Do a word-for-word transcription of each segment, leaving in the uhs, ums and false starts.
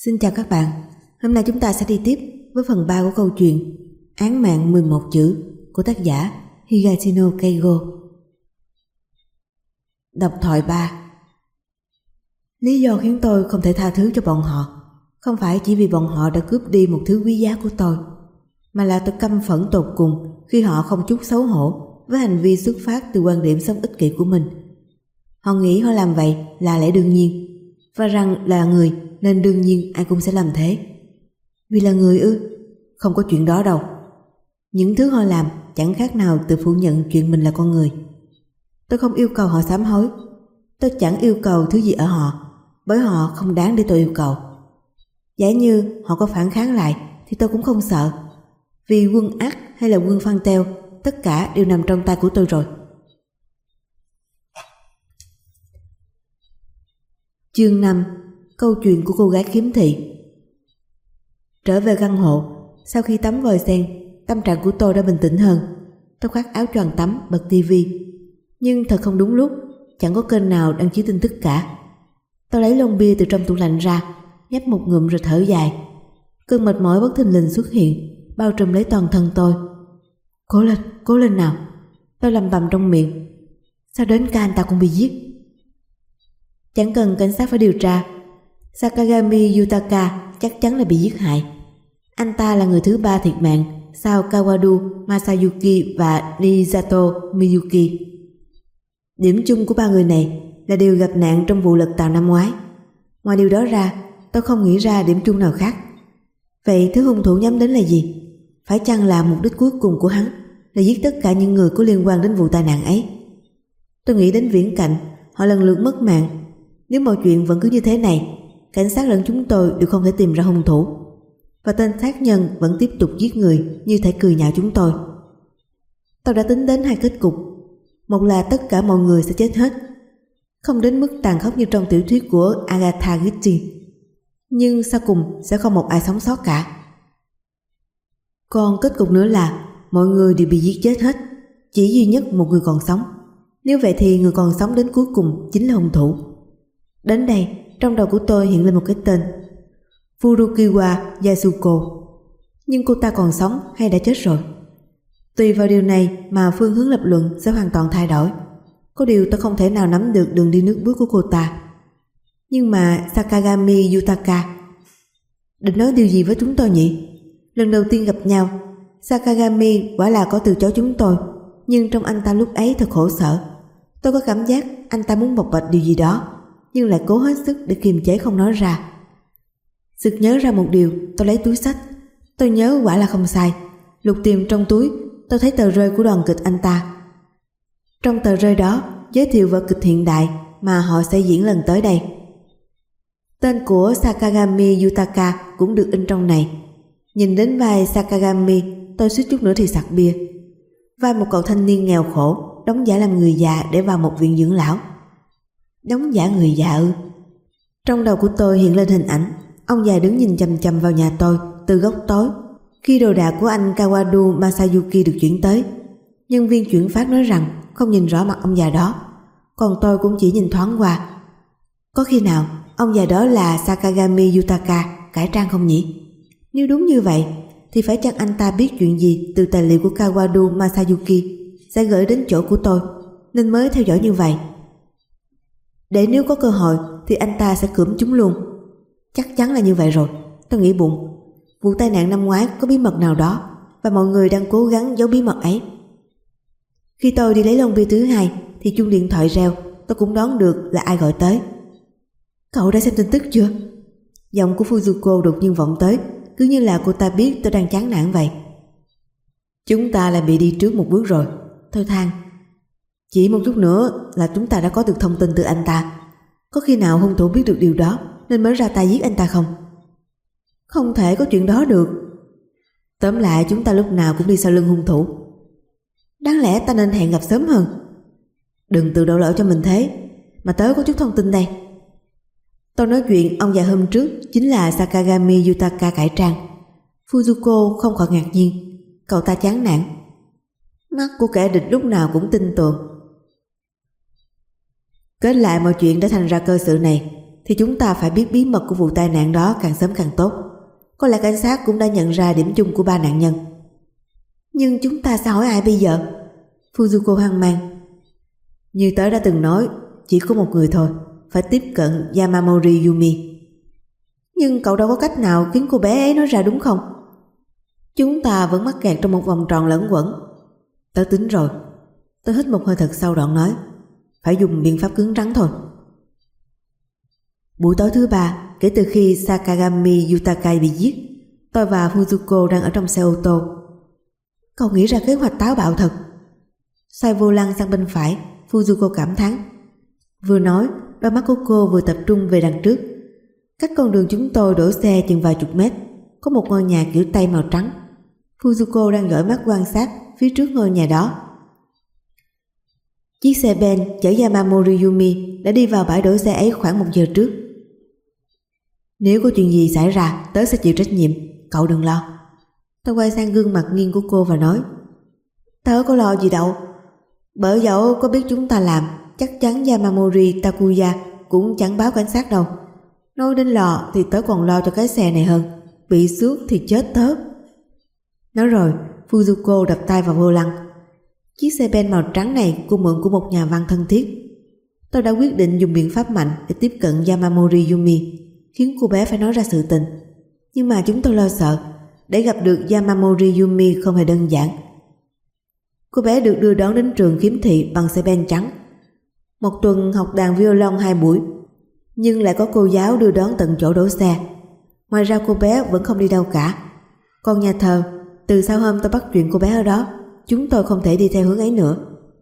Xin chào các bạn, hôm nay chúng ta sẽ đi tiếp với phần ba của câu chuyện Án mạng mười một chữ của tác giả Higashino Keigo. Độc thoại ba. Lý do khiến tôi không thể tha thứ cho bọn họ không phải chỉ vì bọn họ đã cướp đi một thứ quý giá của tôi, mà là tôi căm phẫn tột cùng khi họ không chút xấu hổ với hành vi xuất phát từ quan điểm sống ích kỷ của mình. Họ nghĩ họ làm vậy là lẽ đương nhiên, và rằng là người nên đương nhiên ai cũng sẽ làm thế. Vì là người ư? Không có chuyện đó đâu. Những thứ họ làm chẳng khác nào tự phủ nhận chuyện mình là con người. Tôi không yêu cầu họ sám hối. Tôi chẳng yêu cầu thứ gì ở họ, bởi họ không đáng để tôi yêu cầu. Giả như họ có phản kháng lại thì tôi cũng không sợ, vì quân ác hay là quân Phan Teo, tất cả đều nằm trong tay của tôi rồi. Chương năm. Câu chuyện của cô gái khiếm thị. Trở về căn hộ, sau khi tắm vòi sen, tâm trạng của tôi đã bình tĩnh hơn. Tôi khoác áo choàng tắm, bật tivi. Nhưng thật không đúng lúc, chẳng có kênh nào đang chiếu tin tức cả. Tôi lấy lon bia từ trong tủ lạnh ra, nhấp một ngụm rồi thở dài. Cơn mệt mỏi bất thình lình xuất hiện, bao trùm lấy toàn thân tôi. Cố lên, cố lên nào, tôi lầm bầm trong miệng. Sao đến cả anh ta cũng bị giết? Chẳng cần cảnh sát phải điều tra, Sakagami Yutaka chắc chắn là bị giết hại. Anh ta là người thứ ba thiệt mạng sau Kawadu Masayuki và Nisato Miyuki. Điểm chung của ba người này là đều gặp nạn trong vụ lật tàu năm ngoái. Ngoài điều đó ra, tôi không nghĩ ra điểm chung nào khác. Vậy thứ hung thủ nhắm đến là gì? Phải chăng là mục đích cuối cùng của hắn là giết tất cả những người có liên quan đến vụ tai nạn ấy? Tôi nghĩ đến viễn cảnh họ lần lượt mất mạng. Nếu mọi chuyện vẫn cứ như thế này, cảnh sát lẫn chúng tôi đều không thể tìm ra hung thủ, và tên sát nhân vẫn tiếp tục giết người như thể cười nhạo chúng tôi. Tôi đã tính đến hai kết cục. Một là tất cả mọi người sẽ chết hết, không đến mức tàn khốc như trong tiểu thuyết của Agatha Christie, nhưng sau cùng sẽ không một ai sống sót cả. Còn kết cục nữa là mọi người đều bị giết chết hết, chỉ duy nhất một người còn sống. Nếu vậy thì người còn sống đến cuối cùng chính là hung thủ. Đến đây, trong đầu của tôi hiện lên một cái tên: Furukawa Yasuko. Nhưng cô ta còn sống hay đã chết rồi? Tùy vào điều này mà phương hướng lập luận sẽ hoàn toàn thay đổi. Có điều tôi không thể nào nắm được đường đi nước bước của cô ta. Nhưng mà Sakagami Yutaka định nói điều gì với chúng tôi nhỉ? Lần đầu tiên gặp nhau, Sakagami quả là có từ chối chúng tôi, nhưng trong anh ta lúc ấy thật khổ sở. Tôi có cảm giác anh ta muốn bộc bạch điều gì đó, nhưng lại cố hết sức để kiềm chế không nói ra. Sực nhớ ra một điều, tôi lấy túi xách. Tôi nhớ quả là không sai. Lục tìm trong túi, tôi thấy tờ rơi của đoàn kịch anh ta. Trong tờ rơi đó giới thiệu vở kịch hiện đại mà họ sẽ diễn lần tới đây. Tên của Sakagami Yutaka cũng được in trong này. Nhìn đến vai Sakagami, tôi suýt chút nữa thì sặc bia. Vai một cậu thanh niên nghèo khổ, đóng giả làm người già để vào một viện dưỡng lão. Đóng giả người già ư? Trong đầu của tôi hiện lên hình ảnh ông già đứng nhìn chằm chằm vào nhà tôi từ góc tối khi đồ đạc của anh Kawadu Masayuki được chuyển tới. Nhân viên chuyển phát nói rằng không nhìn rõ mặt ông già đó, còn tôi cũng chỉ nhìn thoáng qua. Có khi nào ông già đó là Sakagami Yutaka cải trang không nhỉ? Nếu đúng như vậy thì phải chăng anh ta biết chuyện gì từ tài liệu của Kawadu Masayuki sẽ gửi đến chỗ của tôi, nên mới theo dõi như vậy, để nếu có cơ hội thì anh ta sẽ cưỡng chúng luôn. Chắc chắn là như vậy rồi. Tôi nghĩ bụng, vụ tai nạn năm ngoái có bí mật nào đó, và mọi người đang cố gắng giấu bí mật ấy. Khi tôi đi lấy lon bia thứ hai thì chuông điện thoại reo. Tôi cũng đoán được là ai gọi tới. Cậu đã xem tin tức chưa? Giọng của Fuzuko đột nhiên vọng tới, cứ như là cô ta biết tôi đang chán nản vậy. Chúng ta lại bị đi trước một bước rồi, tôi than. Chỉ một chút nữa là chúng ta đã có được thông tin từ anh ta. Có khi nào hung thủ biết được điều đó nên mới ra tay giết anh ta không? Không thể có chuyện đó được. Tóm lại chúng ta lúc nào cũng đi sau lưng hung thủ. Đáng lẽ ta nên hẹn gặp sớm hơn. Đừng tự đổ lỗi cho mình thế, mà tớ có chút thông tin đây. Tôi nói chuyện ông già hôm trước chính là Sakagami Yutaka cải trang. Fuzuko không khỏi ngạc nhiên. Cậu ta chán nản. Mắt của kẻ địch lúc nào cũng tin tưởng. Kết lại mọi chuyện đã thành ra cơ sự này. thì chúng ta phải biết bí mật của vụ tai nạn đó càng sớm càng tốt. Có lẽ cảnh sát cũng đã nhận ra điểm chung của ba nạn nhân. Nhưng chúng ta sẽ hỏi ai bây giờ? Fujiko hoang mang. Như tớ đã từng nói, chỉ có một người thôi, phải tiếp cận Yamamori Yumi. Nhưng cậu đâu có cách nào khiến cô bé ấy nói ra đúng không? Chúng ta vẫn mắc kẹt trong một vòng tròn lẫn quẩn. Tớ tính rồi. Tớ hít một hơi thật sâu đoạn nói, phải dùng biện pháp cứng rắn thôi. Buổi tối thứ ba, kể từ khi Sakagami Yutakai bị giết, tôi và Fujiko đang ở trong xe ô tô. Cậu nghĩ ra kế hoạch táo bạo thật. Xoay vô lăng sang bên phải, Fujiko cảm thán. Vừa nói, đôi mắt của cô vừa tập trung về đằng trước. Cách con đường chúng tôi đổ xe chừng vài chục mét, có một ngôi nhà kiểu Tây màu trắng. Fujiko đang dõi mắt quan sát phía trước ngôi nhà đó. Chiếc xe Ben chở Yamamori Yumi đã đi vào bãi đổ xe ấy khoảng một giờ trước. Nếu có chuyện gì xảy ra, tớ sẽ chịu trách nhiệm, cậu đừng lo. Tôi quay sang gương mặt nghiêng của cô và nói, tớ có lo gì đâu. Bởi dẫu có biết chúng ta làm, chắc chắn Yamamori Takuya cũng chẳng báo cảnh sát đâu. Nói đến lo thì tớ còn lo cho cái xe này hơn, bị xước thì chết tớ. Nói rồi, Fujiko đập tay vào vô lăng. Chiếc xe Ben màu trắng này cô mượn của một nhà văn thân thiết. Tôi đã quyết định dùng biện pháp mạnh để tiếp cận Yamamori Yumi, khiến cô bé phải nói ra sự tình. Nhưng mà chúng tôi lo sợ, để gặp được Yamamori Yumi không hề đơn giản. Cô bé được đưa đón đến trường khiếm thị bằng xe Ben trắng. Một tuần học đàn violon hai buổi, nhưng lại có cô giáo đưa đón tận chỗ đổ xe. Ngoài ra cô bé vẫn không đi đâu cả. Còn nhà thờ, từ sau hôm tôi bắt chuyện cô bé ở đó, chúng tôi không thể đi theo hướng ấy nữa.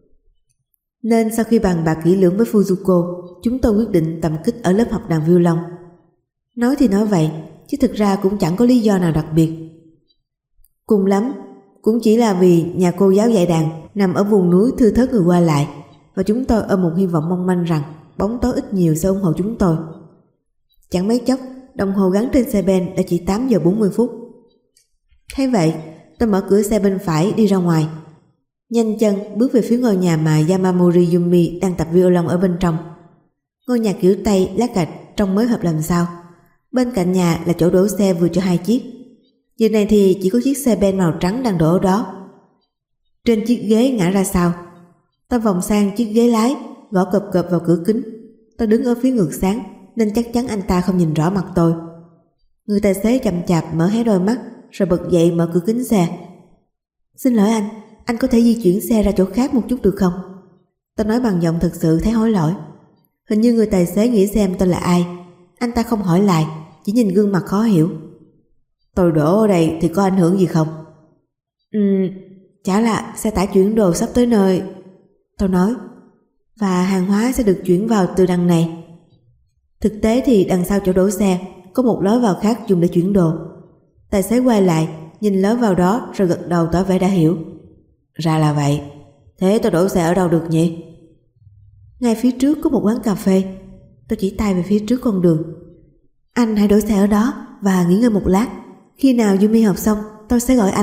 Nên sau khi bàn bạc kỹ lưỡng với Fujiko, chúng tôi quyết định tầm kích ở lớp học đàn violon. Nói thì nói vậy, chứ thực ra cũng chẳng có lý do nào đặc biệt. Cùng lắm, cũng chỉ là vì nhà cô giáo dạy đàn nằm ở vùng núi thưa thớt người qua lại, và chúng tôi ôm một hy vọng mong manh rằng bóng tối ít nhiều sẽ ủng hộ chúng tôi. Chẳng mấy chốc, đồng hồ gắn trên xe Ben đã chỉ tám giờ bốn mươi phút. Thế vậy, tôi mở cửa xe bên phải đi ra ngoài, nhanh chân bước về phía ngôi nhà mà Yamamori Yumi đang tập violon ở bên trong. Ngôi nhà kiểu Tây lát gạch trông mới hợp làm sao. Bên cạnh nhà là chỗ đổ xe vừa cho hai chiếc. Giờ này thì chỉ có chiếc xe Ben màu trắng đang đổ ở đó. Trên chiếc ghế ngã ra sau. Tôi vòng sang chiếc ghế lái, gõ cộp cộp vào cửa kính. Tôi đứng ở phía ngược sáng nên chắc chắn anh ta không nhìn rõ mặt tôi. Người tài xế chậm chạp mở hé đôi mắt rồi bật dậy mở cửa kính xe. Xin lỗi anh, anh có thể di chuyển xe ra chỗ khác một chút được không? Tôi nói bằng giọng thực sự thấy hối lỗi. Hình như người tài xế nghĩ xem tôi là ai. Anh ta không hỏi lại, chỉ nhìn gương mặt khó hiểu. Tôi đổ ở đây thì có ảnh hưởng gì không? Ừm, chả là xe tải chuyển đồ sắp tới nơi. Tôi nói. Và hàng hóa sẽ được chuyển vào từ đằng này. Thực tế thì đằng sau chỗ đổ xe có một lối vào khác dùng để chuyển đồ. Tài xế quay lại, nhìn lối vào đó rồi gật đầu tỏ vẻ đã hiểu. Ra là vậy. Thế tôi đổ xe ở đâu được nhỉ? Ngay phía trước có một quán cà phê. Tôi chỉ tay về phía trước con đường. Anh hãy đổ xe ở đó và nghỉ ngơi một lát. Khi nào Yumi học xong tôi sẽ gọi anh.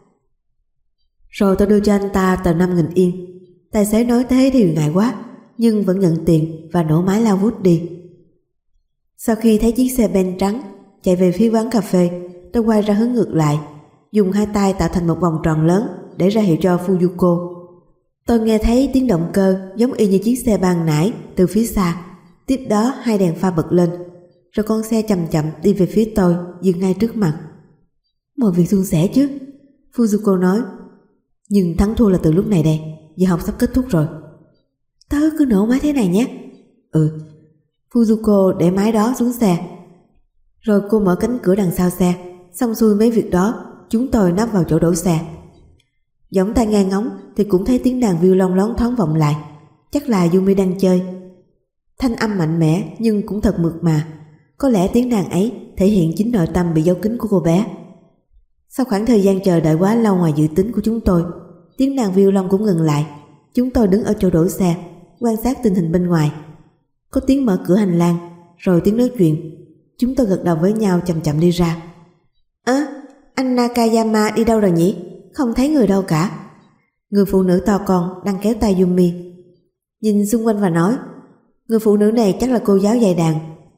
Rồi tôi đưa cho anh ta tờ năm nghìn yên. Tài xế nói thế thì ngại quá, nhưng vẫn nhận tiền và nổ máy lao vút đi. Sau khi thấy chiếc xe Ben trắng chạy về phía quán cà phê, tôi quay ra hướng ngược lại, dùng hai tay tạo thành một vòng tròn lớn để ra hiệu cho Fujiko. Tôi nghe thấy tiếng động cơ giống y như chiếc xe ban nãy từ phía xa. Tiếp đó hai đèn pha bật lên, rồi con xe chậm chậm đi về phía tôi, dừng ngay trước mặt. Mọi việc suôn sẻ chứ, Fujiko nói. Nhưng thắng thua là từ lúc này đây, giờ học sắp kết thúc rồi. Tớ cứ nổ máy thế này nhé. Ừ. Fujiko để máy đó xuống xe. Rồi cô mở cánh cửa đằng sau xe. Xong xuôi mấy việc đó, chúng tôi nắp vào chỗ đổ xe. Giọng tai nghe ngóng thì cũng thấy tiếng đàn violon loáng thoáng vọng lại. Chắc là Yumi đang chơi. Thanh âm mạnh mẽ nhưng cũng thật mượt mà. Có lẽ tiếng đàn ấy thể hiện chính nội tâm bị giấu kín của cô bé. Sau khoảng thời gian chờ đợi quá lâu ngoài dự tính của chúng tôi, tiếng đàn violon cũng ngừng lại. Chúng tôi đứng ở chỗ đổ xe, quan sát tình hình bên ngoài. Có tiếng mở cửa hành lang, rồi tiếng nói chuyện. Chúng tôi gật đầu với nhau chậm chậm đi ra. Ơ, à, anh Nakayama đi đâu rồi nhỉ? Không thấy người đâu cả. Người phụ nữ to con đang kéo tay Yumi, nhìn xung quanh và nói. Người phụ nữ này chắc là cô giáo dạy đàn.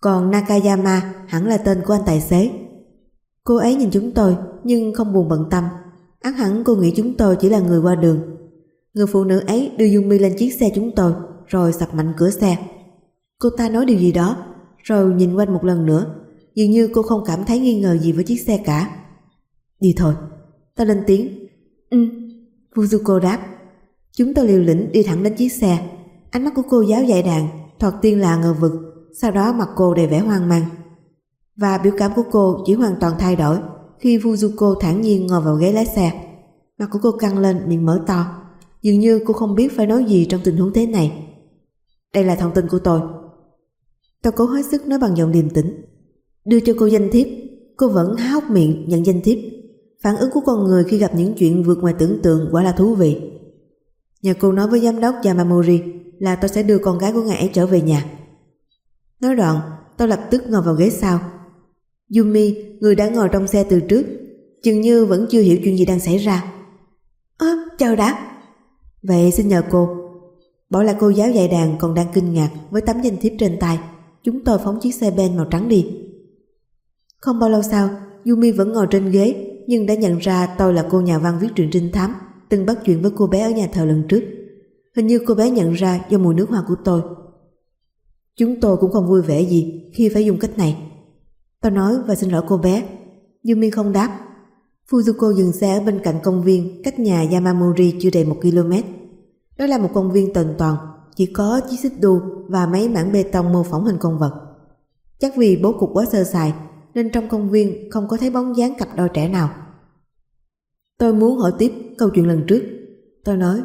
Còn Nakayama hẳn là tên của anh tài xế. Cô ấy nhìn chúng tôi nhưng không buồn bận tâm. Ắt hẳn cô nghĩ chúng tôi chỉ là người qua đường. Người phụ nữ ấy đưa Yumi lên chiếc xe chúng tôi rồi sập mạnh cửa xe. Cô ta nói điều gì đó rồi nhìn quanh một lần nữa. Dường như cô không cảm thấy nghi ngờ gì với chiếc xe cả. Đi thôi. Tôi lên tiếng. Ừ. Fujiko đáp. Chúng tôi liều lĩnh đi thẳng đến chiếc xe. Ánh mắt của cô giáo dạy đàn thoạt tiên là ngờ vực, sau đó mặt cô đầy vẻ hoang mang. Và biểu cảm của cô chỉ hoàn toàn thay đổi khi Fujiko thản nhiên ngồi vào ghế lái xe. Mặt của cô căng lên, miệng mở to. Dường như cô không biết phải nói gì trong tình huống thế này. Đây là thông tin của tôi. Tôi cố hết sức nói bằng giọng điềm tĩnh. Đưa cho cô danh thiếp. Cô vẫn há hốc miệng nhận danh thiếp. Phản ứng của con người khi gặp những chuyện vượt ngoài tưởng tượng quả là thú vị. Nhờ cô nói với giám đốc Yamamori là tôi sẽ đưa con gái của ngài ấy trở về nhà. Nói đoạn, tôi lập tức ngồi vào ghế sau. Yumi, người đã ngồi trong xe từ trước, chừng như vẫn chưa hiểu chuyện gì đang xảy ra. Ơ, à, chào đã. Vậy xin nhờ cô. Bỏ lại cô giáo dạy đàn còn đang kinh ngạc với tấm danh thiếp trên tay. Chúng tôi phóng chiếc xe Ben màu trắng đi. Không bao lâu sau, Yumi vẫn ngồi trên ghế, nhưng đã nhận ra tôi là cô nhà văn viết truyện trinh thám từng bắt chuyện với cô bé ở nhà thờ lần trước. Hình như cô bé nhận ra do mùi nước hoa của tôi. Chúng tôi cũng không vui vẻ gì khi phải dùng cách này. Tôi nói và xin lỗi cô bé. Yumi không đáp. Fujiko dừng xe ở bên cạnh công viên cách nhà Yamamori chưa đầy một km. Đó là một công viên tền toàn, chỉ có chiếc xích đu và mấy mảng bê tông mô phỏng hình con vật. Chắc vì bố cục quá sơ sài nên trong công viên không có thấy bóng dáng cặp đôi trẻ nào. Tôi muốn hỏi tiếp câu chuyện lần trước. Tôi nói,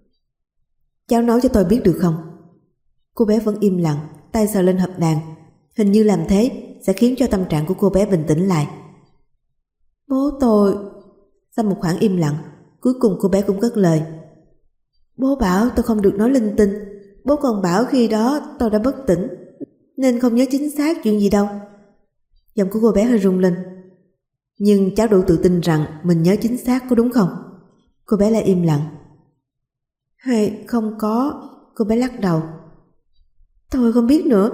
cháu nói cho tôi biết được không? Cô bé vẫn im lặng, tay sờ lên hộp đàn. Hình như làm thế sẽ khiến cho tâm trạng của cô bé bình tĩnh lại. Bố tôi... Sau một khoảng im lặng, cuối cùng cô bé cũng cất lời. Bố bảo tôi không được nói linh tinh. Bố còn bảo khi đó tôi đã bất tỉnh, nên không nhớ chính xác chuyện gì đâu. Giọng của cô bé hơi rung lên. Nhưng cháu đủ tự tin rằng mình nhớ chính xác, có đúng không? Cô bé lại im lặng. Hay không có? Cô bé lắc đầu. Tôi không biết nữa.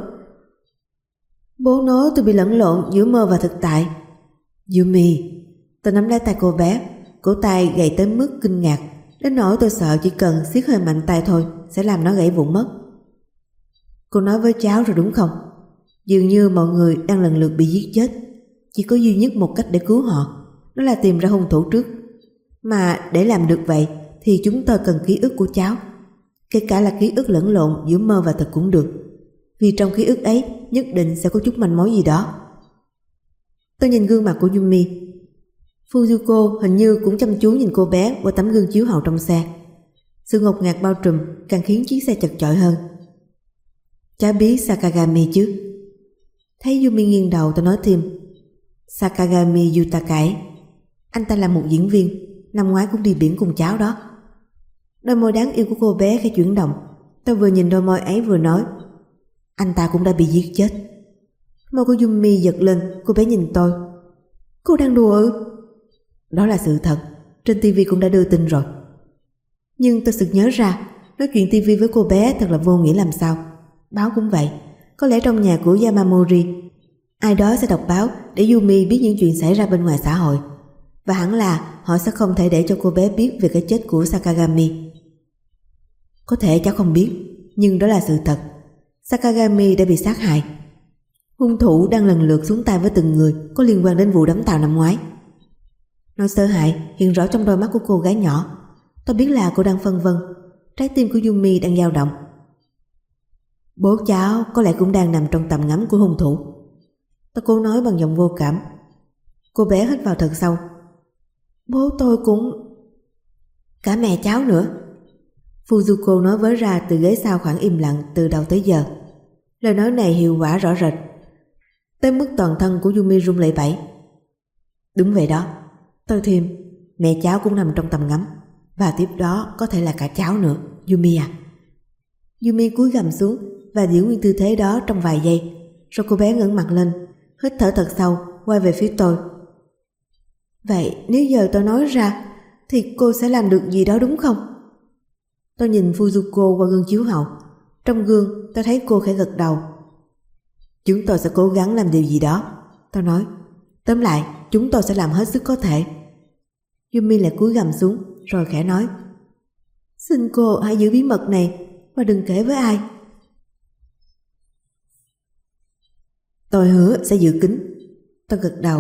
Bố nói tôi bị lẫn lộn giữa mơ và thực tại. Yumi. Tôi nắm lấy tay cô bé, cổ tay gầy tới mức kinh ngạc, đến nỗi tôi sợ chỉ cần siết hơi mạnh tay thôi sẽ làm nó gãy vụn mất. Cô nói với cháu rồi đúng không? Dường như mọi người đang lần lượt bị giết chết. Chỉ có duy nhất một cách để cứu họ, đó là tìm ra hung thủ trước. Mà để làm được vậy thì chúng tôi cần ký ức của cháu. Kể cả là ký ức lẫn lộn giữa mơ và thật cũng được, vì trong ký ức ấy nhất định sẽ có chút manh mối gì đó. Tôi nhìn gương mặt của Yumi. Fujiko hình như cũng chăm chú nhìn cô bé qua tấm gương chiếu hậu trong xe. Sự ngột ngạt bao trùm càng khiến chiếc xe chật chội hơn. Cháu biết Sakagami chứ? Thấy Yumi nghiêng đầu, tôi nói thêm. Sakagami Yutaka ấy. Anh ta là một diễn viên, năm ngoái cũng đi biển cùng cháu đó. Đôi môi đáng yêu của cô bé khẽ chuyển động. Tôi vừa nhìn đôi môi ấy vừa nói. Anh ta cũng đã bị giết chết. Môi của Yumi giật lên, cô bé nhìn tôi. Cô đang đùa ư? Đó là sự thật, trên tivi cũng đã đưa tin rồi. Nhưng tôi sực nhớ ra, nói chuyện tivi với cô bé thật là vô nghĩa làm sao. Báo cũng vậy, có lẽ trong nhà của Yamamori ai đó sẽ đọc báo để Yumi biết những chuyện xảy ra bên ngoài xã hội. Và hẳn là họ sẽ không thể để cho cô bé biết về cái chết của Sakagami. Có thể cháu không biết, nhưng đó là sự thật. Sakagami đã bị sát hại. Hung thủ đang lần lượt xuống tay với từng người có liên quan đến vụ đắm tàu năm ngoái. Nỗi sợ hãi hiện rõ trong đôi mắt của cô gái nhỏ. Tôi biết là cô đang phân vân. Trái tim của Yumi đang dao động. Bố cháu có lẽ cũng đang nằm trong tầm ngắm của hung thủ. Tôi cố nói bằng giọng vô cảm. Cô bé hít vào thật sâu. Bố tôi cũng... Cả mẹ cháu nữa. Fujiko nói với ra từ ghế sau khoảng im lặng từ đầu tới giờ. Lời nói này hiệu quả rõ rệt, tới mức toàn thân của Yumi run lẩy bẩy. Đúng vậy đó. Tôi thêm, mẹ cháu cũng nằm trong tầm ngắm. Và tiếp đó có thể là cả cháu nữa, Yumi à. Yumi cúi gằm xuống và giữ nguyên tư thế đó trong vài giây. Rồi cô bé ngẩng mặt lên, hít thở thật sâu, quay về phía tôi. Vậy nếu giờ tôi nói ra thì cô sẽ làm được gì đó đúng không? Tôi nhìn Fujiko qua gương chiếu hậu. Trong gương tôi thấy cô khẽ gật đầu. Chúng tôi sẽ cố gắng làm điều gì đó, tôi nói. Tóm lại, chúng tôi sẽ làm hết sức có thể. Yumi lại cúi gằm xuống rồi khẽ nói, xin cô hãy giữ bí mật này và đừng kể với ai. Tôi hứa sẽ giữ kín, tôi gật đầu.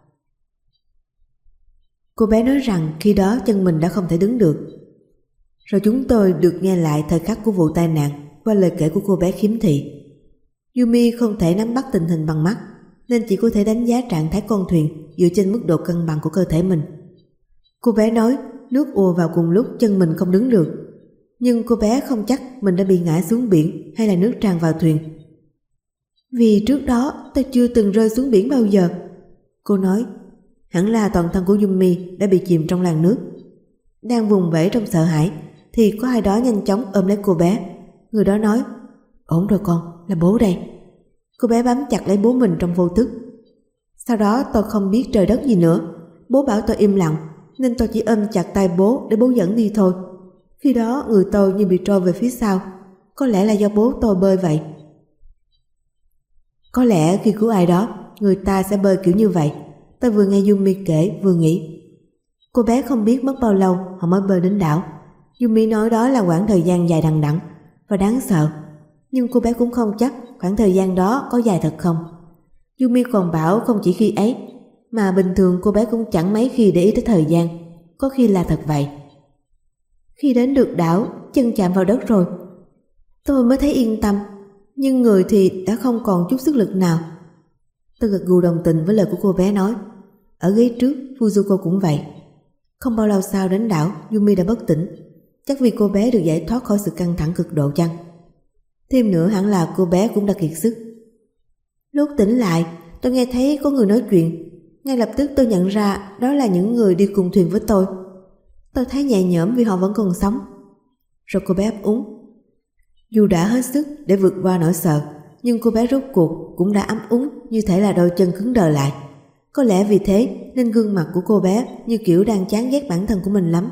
Cô bé nói rằng khi đó chân mình đã không thể đứng được. Rồi chúng tôi được nghe lại thời khắc của vụ tai nạn qua lời kể của cô bé khiếm thị. Yumi không thể nắm bắt tình hình bằng mắt, nên chỉ có thể đánh giá trạng thái con thuyền dựa trên mức độ cân bằng của cơ thể mình. Cô bé nói nước ùa vào cùng lúc chân mình không đứng được, nhưng cô bé không chắc mình đã bị ngã xuống biển hay là nước tràn vào thuyền. Vì trước đó tôi chưa từng rơi xuống biển bao giờ, cô nói. Hẳn là toàn thân của Yumi đã bị chìm trong làn nước. Đang vùng vẫy trong sợ hãi thì có ai đó nhanh chóng ôm lấy cô bé. Người đó nói, ổn rồi con, là bố đây. Cô bé bám chặt lấy bố mình trong vô thức. Sau đó tôi không biết trời đất gì nữa. Bố bảo tôi im lặng, nên tôi chỉ ôm chặt tay bố để bố dẫn đi thôi. Khi đó người tôi như bị trôi về phía sau. Có lẽ là do bố tôi bơi vậy. Có lẽ khi cứu ai đó, người ta sẽ bơi kiểu như vậy. Tôi vừa nghe Yumi kể vừa nghĩ. Cô bé không biết mất bao lâu họ mới bơi đến đảo. Yumi nói đó là khoảng thời gian dài đằng đẵng và đáng sợ. Nhưng cô bé cũng không chắc khoảng thời gian đó có dài thật không. Yumi còn bảo không chỉ khi ấy, mà bình thường cô bé cũng chẳng mấy khi để ý tới thời gian. Có khi là thật vậy. Khi đến được đảo, chân chạm vào đất rồi, tôi mới thấy yên tâm. Nhưng người thì đã không còn chút sức lực nào. Tôi gật gù đồng tình với lời của cô bé nói. Ở ghế trước, Fujiko cũng vậy. Không bao lâu sau đến đảo, Yumi đã bất tỉnh. Chắc vì cô bé được giải thoát khỏi sự căng thẳng cực độ chăng. Thêm nữa hẳn là cô bé cũng đã kiệt sức. Lúc tỉnh lại, tôi nghe thấy có người nói chuyện. Ngay lập tức tôi nhận ra đó là những người đi cùng thuyền với tôi. Tôi thấy nhẹ nhõm vì họ vẫn còn sống. Rồi cô bé ấp úng. Dù đã hết sức để vượt qua nỗi sợ, nhưng cô bé rốt cuộc cũng đã ấm úng, như thể là đôi chân cứng đờ lại. Có lẽ vì thế nên gương mặt của cô bé như kiểu đang chán ghét bản thân của mình lắm.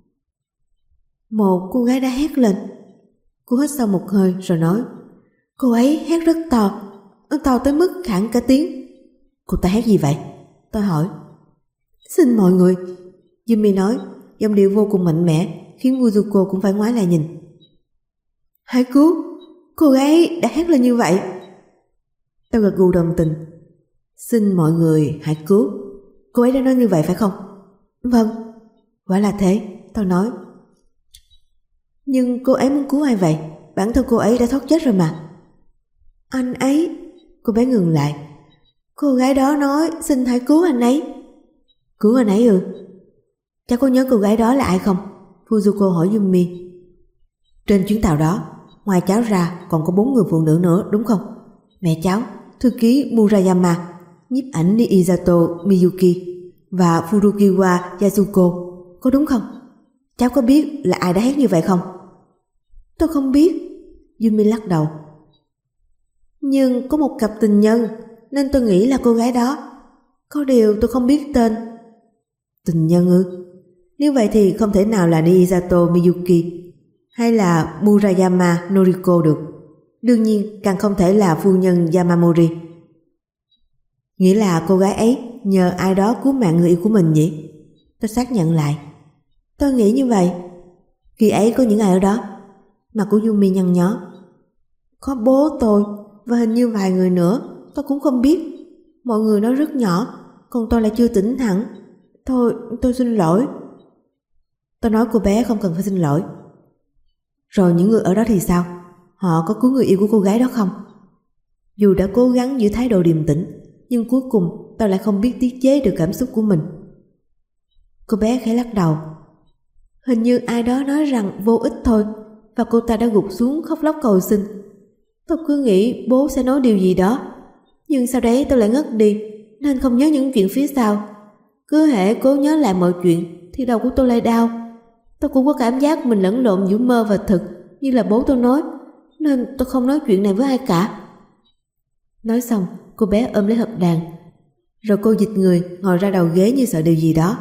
Một cô gái đã hét lên. Cô hít sâu một hơi rồi nói, cô ấy hét rất to, to tới mức khản cả tiếng. Cô ta hét gì vậy? Tôi hỏi. Xin mọi người, Yumi nói, giọng điệu vô cùng mạnh mẽ, khiến Fujiko cũng phải ngoái lại nhìn. Hãy cứu, cô gái đã hét lên như vậy. Tôi gật gù đồng tình. Xin mọi người hãy cứu. Cô ấy đã nói như vậy phải không? Vâng, quả là thế, tôi nói. Nhưng cô ấy muốn cứu ai vậy? Bản thân cô ấy đã thoát chết rồi mà. Anh ấy. Cô bé ngừng lại. Cô gái đó nói xin hãy cứu anh ấy. Cứu anh ấy ư? Cháu có nhớ cô gái đó là ai không? Fujiko hỏi Yumi. Trên chuyến tàu đó, ngoài cháu ra còn có bốn người phụ nữ nữa đúng không? Mẹ cháu, thư ký Murayama, nhiếp ảnh Niizato Miyuki và Furukiwa Yasuko, có đúng không? Cháu có biết là ai đã hét như vậy không? Tôi không biết, Yumi lắc đầu. Nhưng có một cặp tình nhân nên tôi nghĩ là cô gái đó. Có điều tôi không biết tên. Tình nhân ư? Nếu vậy thì không thể nào là Niizato Miyuki hay là Murayama Noriko được. Đương nhiên càng không thể là phu nhân Yamamori. Nghĩa là cô gái ấy nhờ ai đó cứu mạng người yêu của mình nhỉ? Tôi xác nhận lại. Tôi nghĩ như vậy. Khi ấy có những ai ở đó? Mặt của Yumi nhăn nhó. Có bố tôi và hình như vài người nữa. Tôi cũng không biết. Mọi người nói rất nhỏ, còn tôi lại chưa tỉnh hẳn. Thôi tôi xin lỗi. Tôi nói cô bé không cần phải xin lỗi. Rồi những người ở đó thì sao? Họ có cứu người yêu của cô gái đó không? Dù đã cố gắng giữ thái độ điềm tĩnh, nhưng cuối cùng tôi lại không biết tiết chế được cảm xúc của mình. Cô bé khẽ lắc đầu. Hình như ai đó nói rằng vô ích thôi, và cô ta đã gục xuống khóc lóc cầu xin. Tôi cứ nghĩ bố sẽ nói điều gì đó, nhưng sau đấy tôi lại ngất đi, nên không nhớ những chuyện phía sau. Cứ hễ cố nhớ lại mọi chuyện thì đầu của tôi lại đau. Tôi cũng có cảm giác mình lẫn lộn giữa mơ và thực, như là bố tôi nói, nên tôi không nói chuyện này với ai cả. Nói xong, cô bé ôm lấy hộp đàn, rồi cô dịch người ngồi ra đầu ghế như sợ điều gì đó.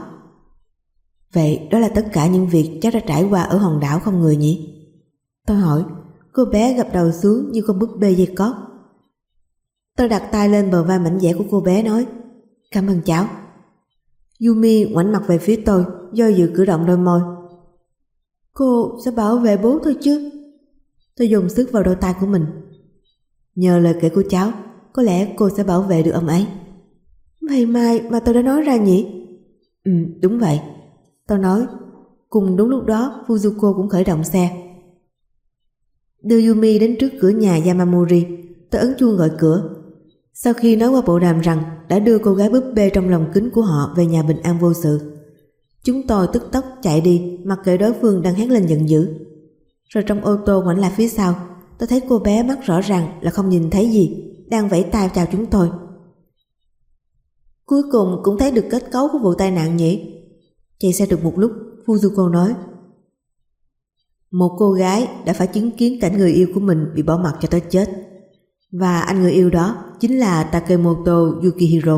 Vậy đó là tất cả những việc cháu đã trải qua ở hòn đảo không người nhỉ? Tôi hỏi. Cô bé gập đầu xuống như con búp bê dây cót. Tôi đặt tay lên bờ vai mảnh dẻ của cô bé nói: Cảm ơn cháu. Yumi ngoảnh mặt về phía tôi, do dự cử động đôi môi. Cô sẽ bảo vệ bố thôi chứ? Tôi dùng sức vào đôi tay của mình. Nhờ lời kể của cháu, có lẽ cô sẽ bảo vệ được ông ấy. Vậy mai mà tôi đã nói ra nhỉ? Ừ, đúng vậy. Tôi nói. Cùng đúng lúc đó Fujiko cũng khởi động xe. Đưa Yumi đến trước cửa nhà Yamamori. Tôi ấn chuông gọi cửa. Sau khi nói qua bộ đàm rằng đã đưa cô gái búp bê trong lòng kính của họ về nhà bình an vô sự, chúng tôi tức tốc chạy đi, mặc kệ đối phương đang hét lên giận dữ. Rồi trong ô tô ngoảnh lại phía sau, tôi thấy cô bé mắt rõ ràng là không nhìn thấy gì, đang vẫy tay chào chúng tôi. Cuối cùng cũng thấy được kết cấu của vụ tai nạn nhỉ? Chạy xe được một lúc, Fujiko nói. Một cô gái đã phải chứng kiến cảnh người yêu của mình bị bỏ mặc cho tới chết. Và anh người yêu đó chính là Takemoto Yukihiro.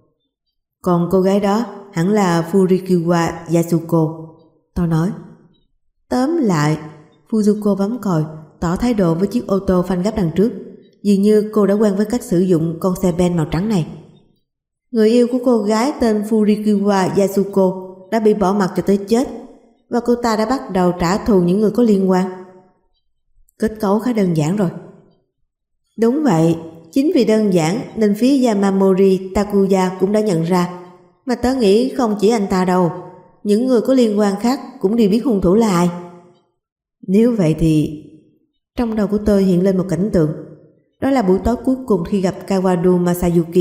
Còn cô gái đó hẳn là Furikiwa Yasuko. Tôi nói. Tóm lại, Fujiko bấm còi, tỏ thái độ với chiếc ô tô phanh gấp đằng trước. Dường như cô đã quen với cách sử dụng con xe ben màu trắng này. Người yêu của cô gái tên Furikiwa Yasuko đã bị bỏ mặc cho tới chết, và cô ta đã bắt đầu trả thù những người có liên quan. Kết cấu khá đơn giản rồi. Đúng vậy, chính vì đơn giản nên phía Yamamori Takuya cũng đã nhận ra. Mà tớ nghĩ không chỉ anh ta đâu, những người có liên quan khác cũng đều biết hung thủ là ai. Nếu vậy thì... Trong đầu của tôi hiện lên một cảnh tượng. Đó là buổi tối cuối cùng khi gặp Kawadu Masayuki.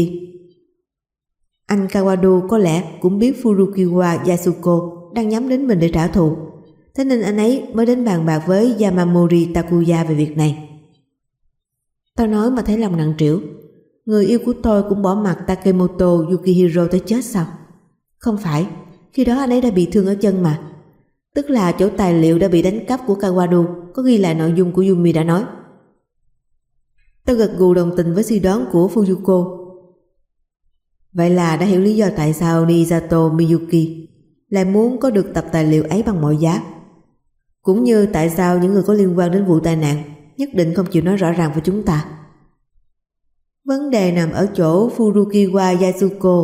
Anh Kawadu có lẽ cũng biết Furukiwa Yasuko đang nhắm đến mình để trả thù. Thế nên anh ấy mới đến bàn bạc với Yamamori Takuya về việc này. Tôi nói mà thấy lòng nặng trĩu. Người yêu của tôi cũng bỏ mặc Takemoto Yukihiro tới chết sao? Không phải, khi đó anh ấy đã bị thương ở chân mà. Tức là chỗ tài liệu đã bị đánh cắp của Kawadu có ghi lại nội dung của Yumi đã nói. Tôi gật gù đồng tình với suy đoán của Fujiko. Vậy là đã hiểu lý do tại sao Nisato Miyuki lại muốn có được tập tài liệu ấy bằng mọi giá. Cũng như tại sao những người có liên quan đến vụ tai nạn nhất định không chịu nói rõ ràng với chúng ta. Vấn đề nằm ở chỗ Furukiwa Yasuko.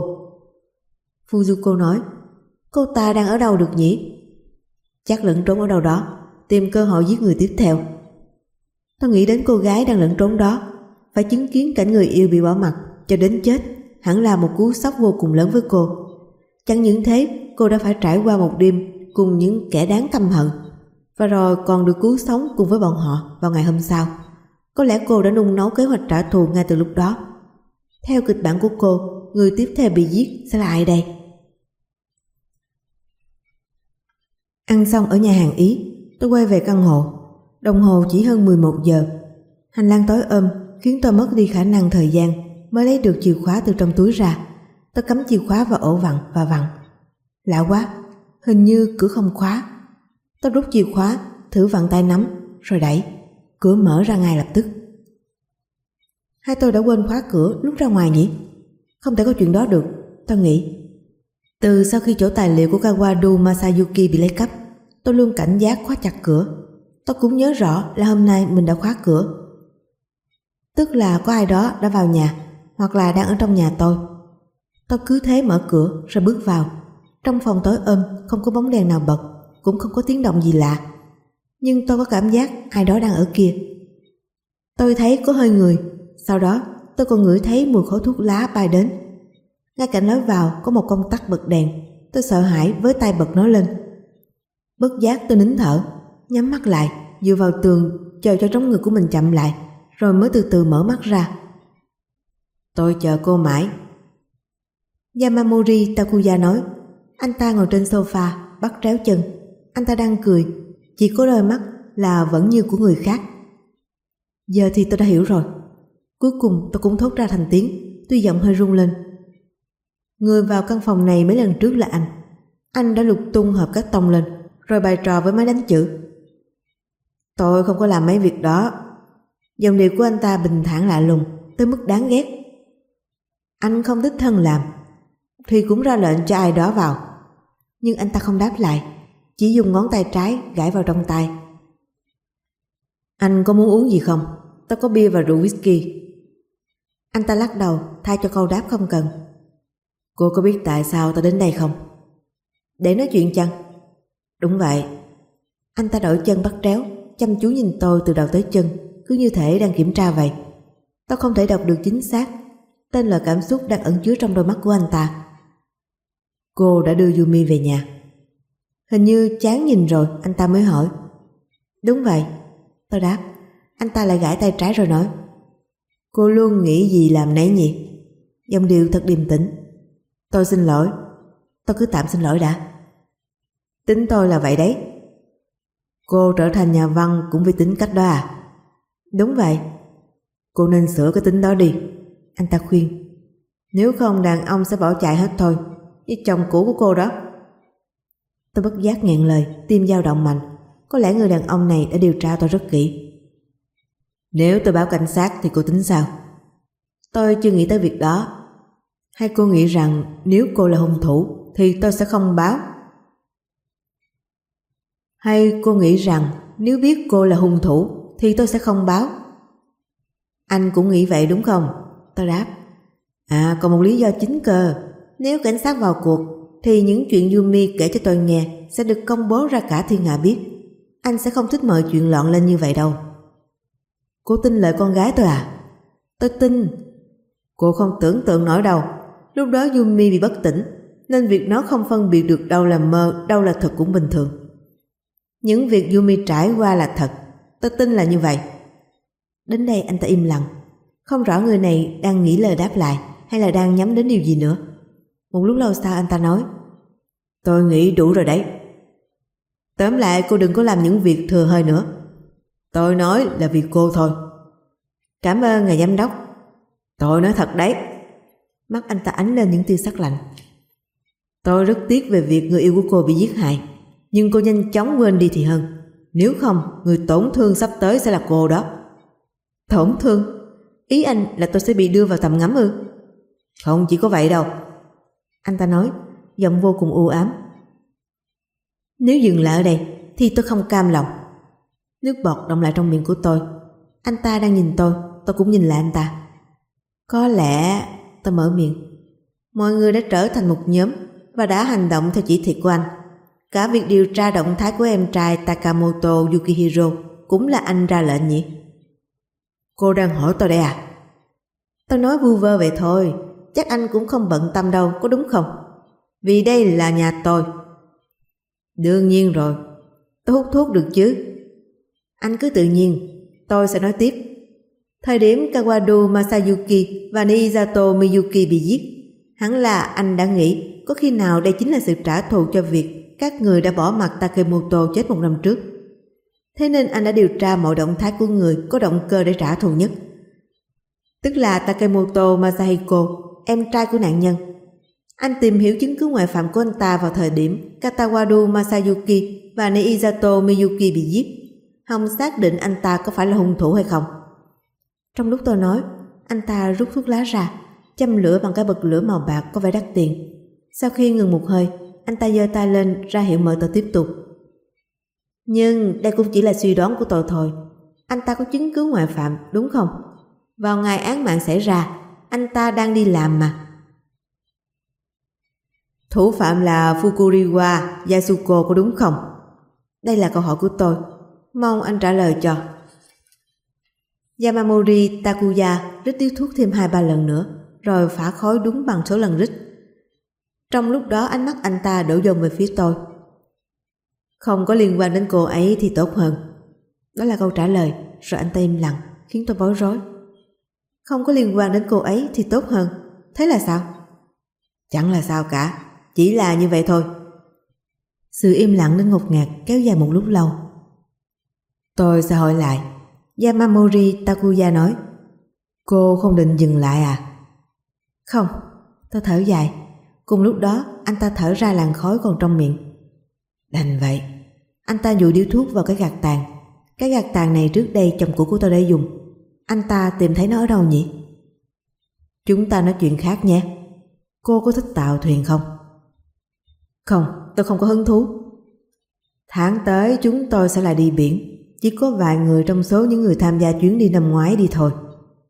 Fujiko nói. Cô ta đang ở đâu được nhỉ? Chắc lẫn trốn ở đâu đó, tìm cơ hội giết người tiếp theo. Tôi nghĩ đến cô gái đang lẫn trốn đó, phải chứng kiến cảnh người yêu bị bỏ mặc cho đến chết, hẳn là một cú sốc vô cùng lớn với cô. Chẳng những thế, cô đã phải trải qua một đêm cùng những kẻ đáng căm hận, và rồi còn được cứu sống cùng với bọn họ vào ngày hôm sau. Có lẽ cô đã nung nấu kế hoạch trả thù ngay từ lúc đó. Theo kịch bản của cô, người tiếp theo bị giết sẽ là ai đây? Ăn xong ở nhà hàng Ý, tôi quay về căn hộ. Đồng hồ chỉ hơn mười một giờ. Hành lang tối ôm khiến tôi mất đi khả năng thời gian mới lấy được chìa khóa từ trong túi ra. Tôi cắm chìa khóa vào ổ vặn và vặn. Lạ quá, hình như cửa không khóa. Tôi rút chìa khóa, thử vặn tay nắm, rồi đẩy. Cửa mở ra ngay lập tức. Hai tôi đã quên khóa cửa lúc ra ngoài nhỉ? Không thể có chuyện đó được, tôi nghĩ. Từ sau khi chỗ tài liệu của Kawadu Masayuki bị lấy cắp, tôi luôn cảnh giác khóa chặt cửa. Tôi cũng nhớ rõ là hôm nay mình đã khóa cửa. Tức là có ai đó đã vào nhà, hoặc là đang ở trong nhà tôi. Tôi cứ thế mở cửa rồi bước vào. Trong phòng tối ôm không có bóng đèn nào bật, cũng không có tiếng động gì lạ. Nhưng tôi có cảm giác ai đó đang ở kia. Tôi thấy có hơi người. Sau đó tôi còn ngửi thấy mùi khói thuốc lá bay đến. Ngay cạnh lối vào có một công tắc bật đèn. Tôi sợ hãi với tay bật nó lên. Bất giác tôi nín thở, nhắm mắt lại, dựa vào tường, chờ cho trống ngực của mình chậm lại, rồi mới từ từ mở mắt ra. Tôi chờ cô mãi. Yamamori Takuya nói. Anh ta ngồi trên sofa, bắt tréo chân. Anh ta đang cười, chỉ có đôi mắt là vẫn như của người khác. Giờ thì tôi đã hiểu rồi. Cuối cùng tôi cũng thốt ra thành tiếng, tuy giọng hơi run lên. Người vào căn phòng này mấy lần trước là anh. Anh đã lục tung hộp cát tông lên, rồi bày trò với máy đánh chữ. Tôi không có làm mấy việc đó. Giọng điệu của anh ta bình thản lạ lùng, tới mức đáng ghét. Anh không đích thân làm, thì cũng ra lệnh cho ai đó vào. Nhưng anh ta không đáp lại, chỉ dùng ngón tay trái gãi vào trong tay. Anh có muốn uống gì không? Tôi có bia và rượu whisky. Anh ta lắc đầu, thay cho câu đáp không cần. Cô có biết tại sao tôi đến đây không? Để nói chuyện chăng? Đúng vậy. Anh ta đổi chân bắt tréo, chăm chú nhìn tôi từ đầu tới chân, cứ như thể đang kiểm tra vậy. Tôi không thể đọc được chính xác tên là cảm xúc đang ẩn chứa trong đôi mắt của anh ta. Cô đã đưa Yumi về nhà. Hình như chán nhìn rồi, anh ta mới hỏi. Đúng vậy, tôi đáp. Anh ta lại gãi tay trái rồi nói. Cô luôn nghĩ gì làm nấy nhỉ? Giọng điệu thật điềm tĩnh. Tôi xin lỗi. Tôi cứ tạm xin lỗi đã. Tính tôi là vậy đấy. Cô trở thành nhà văn cũng vì tính cách đó à? Đúng vậy. Cô nên sửa cái tính đó đi, anh ta khuyên. Nếu không đàn ông sẽ bỏ chạy hết thôi, như chồng cũ của cô đó. Tôi bất giác nghẹn lời, tim dao động mạnh. Có lẽ người đàn ông này đã điều tra tôi rất kỹ. Nếu tôi báo cảnh sát thì cô tính sao? Tôi chưa nghĩ tới việc đó. Hay cô nghĩ rằng nếu cô là hung thủ thì tôi sẽ không báo? Hay cô nghĩ rằng nếu biết cô là hung thủ thì tôi sẽ không báo? Anh cũng nghĩ vậy đúng không? Tôi đáp. À, còn một lý do chính cơ. Nếu cảnh sát vào cuộc thì những chuyện Yumi kể cho tôi nghe sẽ được công bố ra cả thiên hạ biết. Anh sẽ không thích mọi chuyện loạn lên như vậy đâu. Cô tin lời con gái tôi à? Tôi tin. Cô không tưởng tượng nổi đâu. Lúc đó Yumi bị bất tỉnh, nên việc nó không phân biệt được đâu là mơ, đâu là thật cũng bình thường. Những việc Yumi trải qua là thật. Tôi tin là như vậy. Đến đây anh ta im lặng. Không rõ người này đang nghĩ lời đáp lại hay là đang nhắm đến điều gì nữa. Một lúc lâu sau anh ta nói. Tôi nghĩ đủ rồi đấy. Tóm lại cô đừng có làm những việc thừa hơi nữa. Tôi nói là vì cô thôi. Cảm ơn ngài giám đốc. Tôi nói thật đấy. Mắt anh ta ánh lên những tia sắc lạnh. Tôi rất tiếc về việc người yêu của cô bị giết hại, nhưng cô nhanh chóng quên đi thì hơn. Nếu không, người tổn thương sắp tới sẽ là cô đó. Tổn thương? Ý anh là tôi sẽ bị đưa vào tầm ngắm ư? Không chỉ có vậy đâu. Anh ta nói, giọng vô cùng u ám. Nếu dừng lại ở đây thì tôi không cam lòng. Nước bọt đọng lại trong miệng của tôi. Anh ta đang nhìn tôi, tôi cũng nhìn lại anh ta. Có lẽ, tôi mở miệng, mọi người đã trở thành một nhóm và đã hành động theo chỉ thị của anh. Cả việc điều tra động thái của em trai Takamoto Yukihiro cũng là anh ra lệnh nhỉ? Cô đang hỏi tôi đây à? Tôi nói vu vơ vậy thôi, chắc anh cũng không bận tâm đâu, có đúng không? Vì đây là nhà tôi. Đương nhiên rồi, tôi hút thuốc được chứ? Anh cứ tự nhiên, tôi sẽ nói tiếp. Thời điểm Kawado Masayuki và Niisato Miyuki bị giết, hẳn là anh đã nghĩ có khi nào đây chính là sự trả thù cho việc các người đã bỏ mặc Takemoto chết một năm trước. Thế nên anh đã điều tra mọi động thái của người có động cơ để trả thù nhất, tức là Takemoto Masahiko, em trai của nạn nhân. Anh tìm hiểu chứng cứ ngoại phạm của anh ta vào thời điểm Katawado Masayuki và Niisato Miyuki bị giết, hòng xác định anh ta có phải là hung thủ hay không. Trong lúc tôi nói, anh ta rút thuốc lá ra, châm lửa bằng cái bật lửa màu bạc có vẻ đắt tiền. Sau khi ngừng một hơi, anh ta giơ tay lên ra hiệu mời tôi tiếp tục. Nhưng đây cũng chỉ là suy đoán của tôi thôi. Anh ta có chứng cứ ngoại phạm, đúng không? Vào ngày án mạng xảy ra, anh ta đang đi làm mà. Thủ phạm là Fukuriwa Yasuko có đúng không? Đây là câu hỏi của tôi. Mong anh trả lời cho. Yamamori Takuya rít điếu thuốc thêm hai ba lần nữa, rồi phả khói đúng bằng số lần rít. Trong lúc đó ánh mắt anh ta đổ dồn về phía tôi. Không có liên quan đến cô ấy thì tốt hơn. Đó là câu trả lời, rồi anh ta im lặng, khiến tôi bối rối. Không có liên quan đến cô ấy thì tốt hơn. Thế là sao? Chẳng là sao cả, chỉ là như vậy thôi. Sự im lặng đến ngột ngạt kéo dài một lúc lâu. Tôi sẽ hỏi lại. Yamamori Takuya nói. Cô không định dừng lại à? Không, tôi thở dài. Cùng lúc đó anh ta thở ra làn khói còn trong miệng. Đành vậy. Anh ta dụi điếu thuốc vào cái gạt tàn. Cái gạt tàn này trước đây chồng cũ của tôi đã dùng. Anh ta tìm thấy nó ở đâu nhỉ? Chúng ta nói chuyện khác nhé. Cô có thích tàu thuyền không? Không, tôi không có hứng thú. Tháng tới chúng tôi sẽ lại đi biển. Chỉ có vài người trong số những người tham gia chuyến đi năm ngoái đi thôi.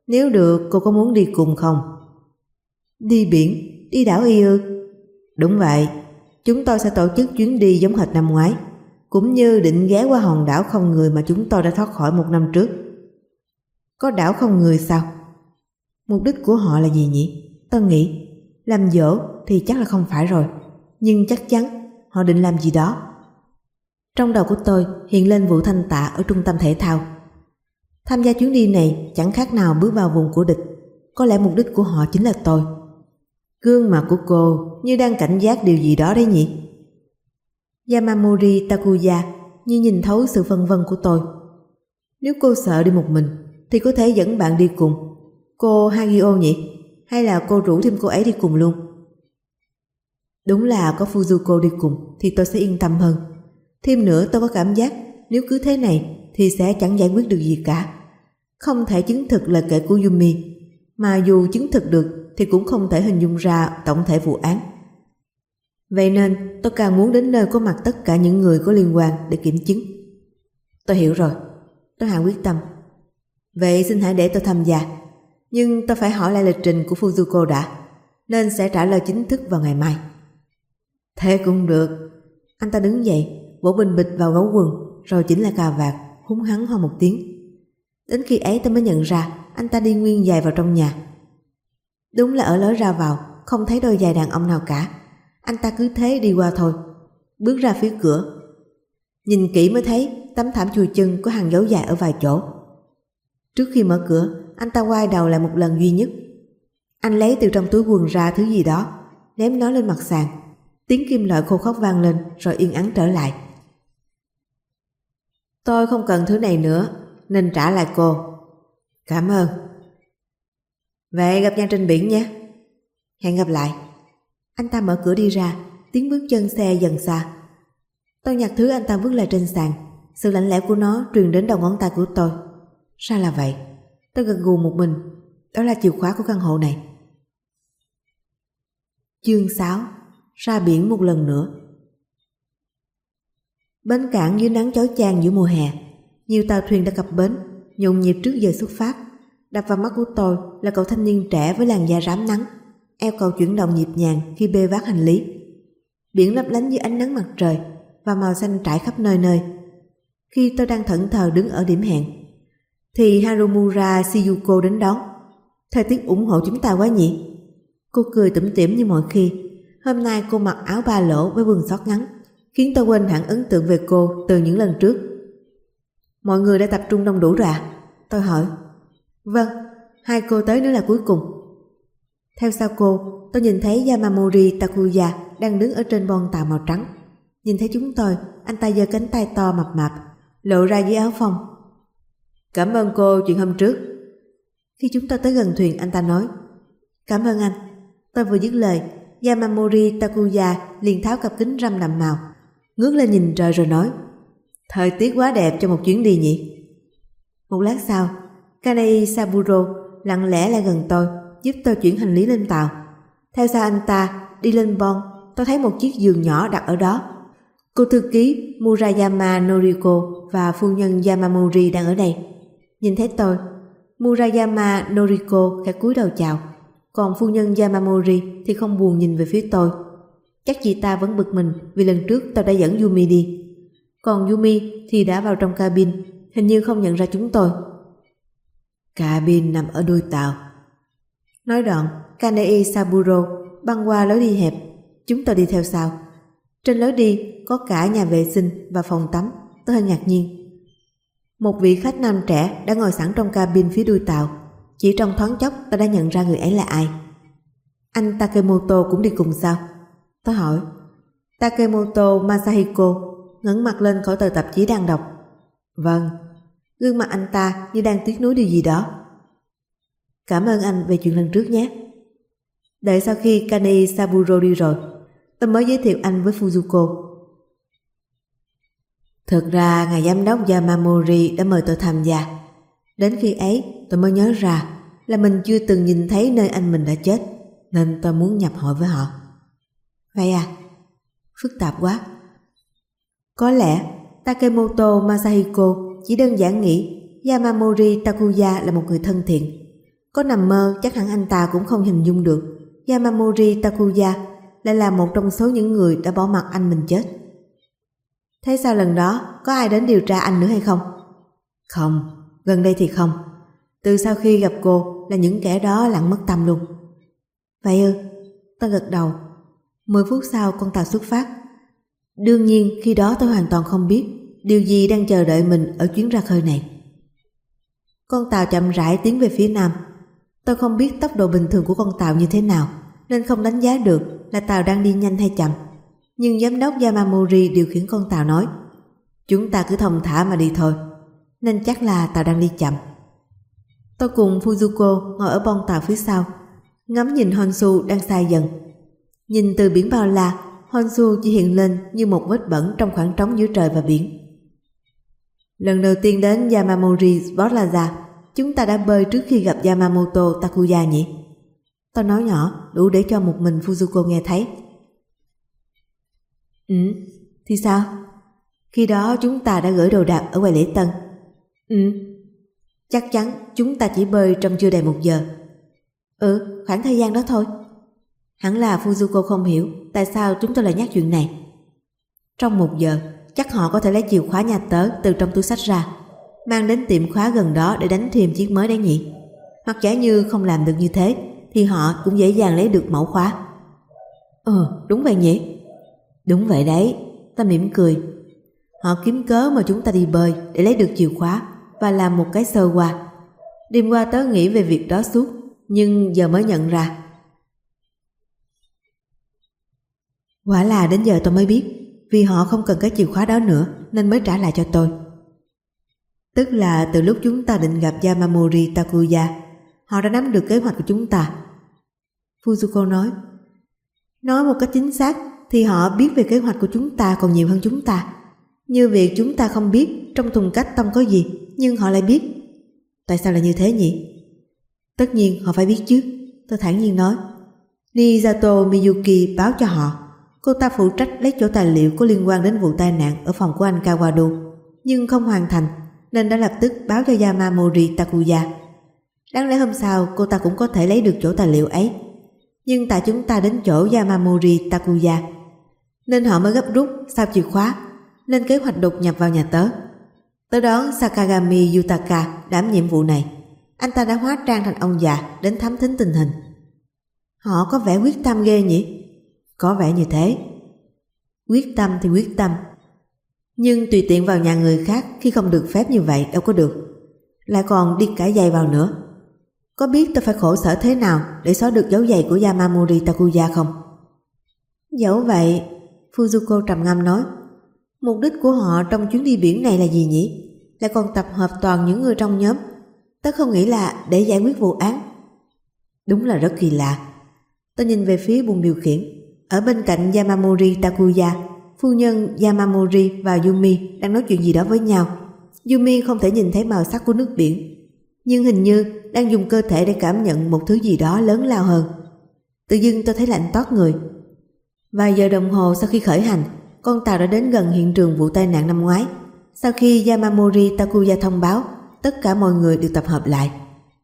Nếu được, cô có muốn đi cùng không? Đi biển? Đi đảo Y ư? Đúng vậy, chúng tôi sẽ tổ chức chuyến đi giống hệt năm ngoái, cũng như định ghé qua hòn đảo không người mà chúng tôi đã thoát khỏi một năm trước. Có đảo không người sao? Mục đích của họ là gì nhỉ? Tôi nghĩ làm dỗ thì chắc là không phải rồi, nhưng chắc chắn họ định làm gì đó. Trong đầu của tôi hiện lên vụ Thanh Tạ ở trung tâm thể thao. Tham gia chuyến đi này chẳng khác nào bước vào vùng của địch. Có lẽ mục đích của họ chính là tôi. Gương mặt của cô như đang cảnh giác điều gì đó đấy nhỉ? Yamamori Takuya như nhìn thấu sự phân vân của tôi. Nếu cô sợ đi một mình thì có thể dẫn bạn đi cùng. Cô Hagio nhỉ? Hay là cô rủ thêm cô ấy đi cùng luôn? Đúng là có Fujiko đi cùng thì tôi sẽ yên tâm hơn. Thêm nữa tôi có cảm giác nếu cứ thế này thì sẽ chẳng giải quyết được gì cả. Không thể chứng thực lời kể của Yumi, mà dù chứng thực được thì cũng không thể hình dung ra tổng thể vụ án. Vậy nên tôi càng muốn đến nơi có mặt tất cả những người có liên quan để kiểm chứng. Tôi hiểu rồi, tôi hạ quyết tâm. Vậy xin hãy để tôi tham gia. Nhưng tôi phải hỏi lại lịch trình của Fujiko đã, nên sẽ trả lời chính thức vào ngày mai. Thế cũng được. Anh ta đứng dậy, vỗ bình bịch vào gấu quần, rồi chỉnh lại cà vạt, húng hắng ho một tiếng. Đến khi ấy tôi mới nhận ra anh ta đi nguyên giày vào trong nhà. Đúng là ở lối ra vào không thấy đôi giày đàn ông nào cả. Anh ta cứ thế đi qua thôi, bước ra phía cửa. Nhìn kỹ mới thấy tấm thảm chùi chân có hàng dấu dài ở vài chỗ. Trước khi mở cửa, anh ta quay đầu lại một lần duy nhất. Anh lấy từ trong túi quần ra thứ gì đó, ném nó lên mặt sàn. Tiếng kim loại khô khóc vang lên rồi yên ắng trở lại. Tôi không cần thứ này nữa nên trả lại cô. Cảm ơn. Vậy gặp nhau trên biển nhé. Hẹn gặp lại. Anh ta mở cửa đi ra, tiếng bước chân xe dần xa. Tôi nhặt thứ anh ta vứt lại trên sàn. Sự lạnh lẽo của nó truyền đến đầu ngón tay của tôi. Sao là vậy? Tôi gật gù một mình. Đó là chìa khóa của căn hộ này. Chương sáu. Ra biển một lần nữa. Bến cảng dưới nắng chói chang giữa mùa hè, nhiều tàu thuyền đã cập bến, nhộn nhịp trước giờ xuất phát. Đập vào mắt của tôi là cậu thanh niên trẻ với làn da rám nắng, eo cậu chuyển động nhịp nhàng khi bê vác hành lý. Biển lấp lánh dưới ánh nắng mặt trời và màu xanh trải khắp nơi nơi. Khi tôi đang thẫn thờ đứng ở điểm hẹn thì Harumura Shiyuko đến đón. Thời tiết ủng hộ chúng ta quá nhỉ? Cô cười tủm tỉm như mọi khi. Hôm nay cô mặc áo ba lỗ với quần sót ngắn, khiến tôi quên hẳn ấn tượng về cô từ những lần trước. Mọi người đã tập trung đông đủ rồi à? Tôi hỏi. Vâng, hai cô tới nữa là cuối cùng. Theo sau cô, tôi nhìn thấy Yamamori Takuya đang đứng ở trên bon tàu màu trắng. Nhìn thấy chúng tôi, anh ta giơ cánh tay to mập mạp, lộ ra dưới áo phông. Cảm ơn cô chuyện hôm trước. Khi chúng tôi tới gần thuyền, anh ta nói. Cảm ơn anh. Tôi vừa dứt lời, Yamamori Takuya liền tháo cặp kính râm đậm màu, ngước lên nhìn trời rồi nói. Thời tiết quá đẹp cho một chuyến đi nhỉ? Một lát sau, Kanei Saburo lặng lẽ lại gần tôi, giúp tôi chuyển hành lý lên tàu. Theo sau anh ta đi lên bon, tôi thấy một chiếc giường nhỏ đặt ở đó. Cô thư ký Murayama Noriko và phu nhân Yamamori đang ở đây. Nhìn thấy tôi, Murayama Noriko khẽ cúi đầu chào, còn phu nhân Yamamori thì không buồn nhìn về phía tôi. Chắc chị ta vẫn bực mình vì lần trước tôi đã dẫn Yumi đi. Còn Yumi thì đã vào trong cabin, hình như không nhận ra chúng tôi. Cabin nằm ở đuôi tàu. Nói đoạn, Kanei Saburo băng qua lối đi hẹp. Chúng tôi đi theo sau. Trên lối đi có cả nhà vệ sinh và phòng tắm. Tôi hơi ngạc nhiên. Một vị khách nam trẻ đã ngồi sẵn trong cabin phía đuôi tàu. Chỉ trong thoáng chốc tôi đã nhận ra người ấy là ai. Anh Takemoto cũng đi cùng sao? Tôi hỏi. Takemoto Masahiko ngẩng mặt lên khỏi tờ tạp chí đang đọc. Vâng. Gương mặt anh ta như đang tiếc nuối điều gì đó. Cảm ơn anh về chuyện lần trước nhé. Đợi sau khi Kanei Saburo đi rồi, tôi mới giới thiệu anh với Fujiko. Thực ra ngài giám đốc Yamamori đã mời tôi tham gia. Đến khi ấy tôi mới nhớ ra là mình chưa từng nhìn thấy nơi anh mình đã chết, nên tôi muốn nhập hội với họ. Vậy à? Phức tạp quá. Có lẽ Takemoto Masahiko chỉ đơn giản nghĩ Yamamori Takuya là một người thân thiện. Có nằm mơ chắc hẳn anh ta cũng không hình dung được Yamamori Takuya lại là một trong số những người đã bỏ mặc anh mình chết. Thế sao lần đó có ai đến điều tra anh nữa hay không? Không, gần đây thì không. Từ sau khi gặp cô là những kẻ đó lặng mất tâm luôn. Vậy ư? Tôi gật đầu. Mười phút sau con tàu xuất phát. Đương nhiên khi đó tôi hoàn toàn không biết điều gì đang chờ đợi mình ở chuyến ra khơi này. Con tàu chậm rãi tiến về phía nam. Tôi không biết tốc độ bình thường của con tàu như thế nào nên không đánh giá được là tàu đang đi nhanh hay chậm. Nhưng giám đốc Yamamori điều khiển con tàu nói: chúng ta cứ thong thả mà đi thôi, nên chắc là tàu đang đi chậm. Tôi cùng Fujiko ngồi ở boong tàu phía sau, ngắm nhìn Honshu đang xa dần. Nhìn từ biển bao la, Honshu chỉ hiện lên như một vết bẩn trong khoảng trống giữa trời và biển. Lần đầu tiên đến Yamamori Sport Plaza, chúng ta đã bơi trước khi gặp Yamamoto Takuya nhỉ? Tôi nói nhỏ đủ để cho một mình Fujiko nghe thấy. Ừ, thì sao? Khi đó chúng ta đã gửi đồ đạc ở quầy lễ tân. Ừ, chắc chắn chúng ta chỉ bơi trong chưa đầy một giờ. Ừ, khoảng thời gian đó thôi. Hẳn là Fujiko không hiểu tại sao chúng tôi lại nhắc chuyện này. Trong một giờ, chắc họ có thể lấy chìa khóa nhà tớ từ trong túi xách ra, mang đến tiệm khóa gần đó để đánh thêm chiếc mới đấy nhỉ? Hoặc giả như không làm được như thế thì họ cũng dễ dàng lấy được mẫu khóa. Ờ, đúng vậy nhỉ? Đúng vậy đấy, ta mỉm cười. Họ kiếm cớ mà chúng ta đi bơi để lấy được chìa khóa và làm một cái sơ qua. Đêm qua tớ nghĩ về việc đó suốt, nhưng giờ mới nhận ra. Quả là đến giờ tôi mới biết, vì họ không cần cái chìa khóa đó nữa nên mới trả lại cho tôi. Tức là từ lúc chúng ta định gặp Yamamori Takuya, họ đã nắm được kế hoạch của chúng ta. Fujiko nói. Nói một cách chính xác thì họ biết về kế hoạch của chúng ta còn nhiều hơn chúng ta. Như việc chúng ta không biết trong thùng cách tông có gì, nhưng họ lại biết. Tại sao lại như thế nhỉ? Tất nhiên họ phải biết chứ, tôi thản nhiên nói. Nizato Miyuki báo cho họ. Cô ta phụ trách lấy chỗ tài liệu có liên quan đến vụ tai nạn ở phòng của anh Kawado, nhưng không hoàn thành nên đã lập tức báo cho Yamamori Takuya. Đáng lẽ hôm sau cô ta cũng có thể lấy được chỗ tài liệu ấy, nhưng tại chúng ta đến chỗ Yamamori Takuya nên họ mới gấp rút sao chìa khóa, lên kế hoạch đột nhập vào nhà tớ. Tới đón Sakagami Yutaka đảm nhiệm vụ này. Anh ta đã hóa trang thành ông già đến thám thính tình hình. Họ có vẻ quyết tâm ghê nhỉ? Có vẻ như thế. Quyết tâm thì quyết tâm, nhưng tùy tiện vào nhà người khác khi không được phép như vậy đâu có được. Lại còn đi cả giày vào nữa. Có biết tôi phải khổ sở thế nào để xóa được dấu giày của Yamamori Takuya không? Dẫu vậy, Fujiko trầm ngâm nói, mục đích của họ trong chuyến đi biển này là gì nhỉ? Lại còn tập hợp toàn những người trong nhóm. Tớ không nghĩ là để giải quyết vụ án. Đúng là rất kỳ lạ. Tôi nhìn về phía buồng điều khiển. Ở bên cạnh Yamamori Takuya, phu nhân Yamamori và Yumi đang nói chuyện gì đó với nhau. Yumi không thể nhìn thấy màu sắc của nước biển, nhưng hình như đang dùng cơ thể để cảm nhận một thứ gì đó lớn lao hơn. Tự dưng tôi thấy lạnh toát người. Vài giờ đồng hồ sau khi khởi hành, con tàu đã đến gần hiện trường vụ tai nạn năm ngoái. Sau khi Yamamori Takuya thông báo, tất cả mọi người được tập hợp lại.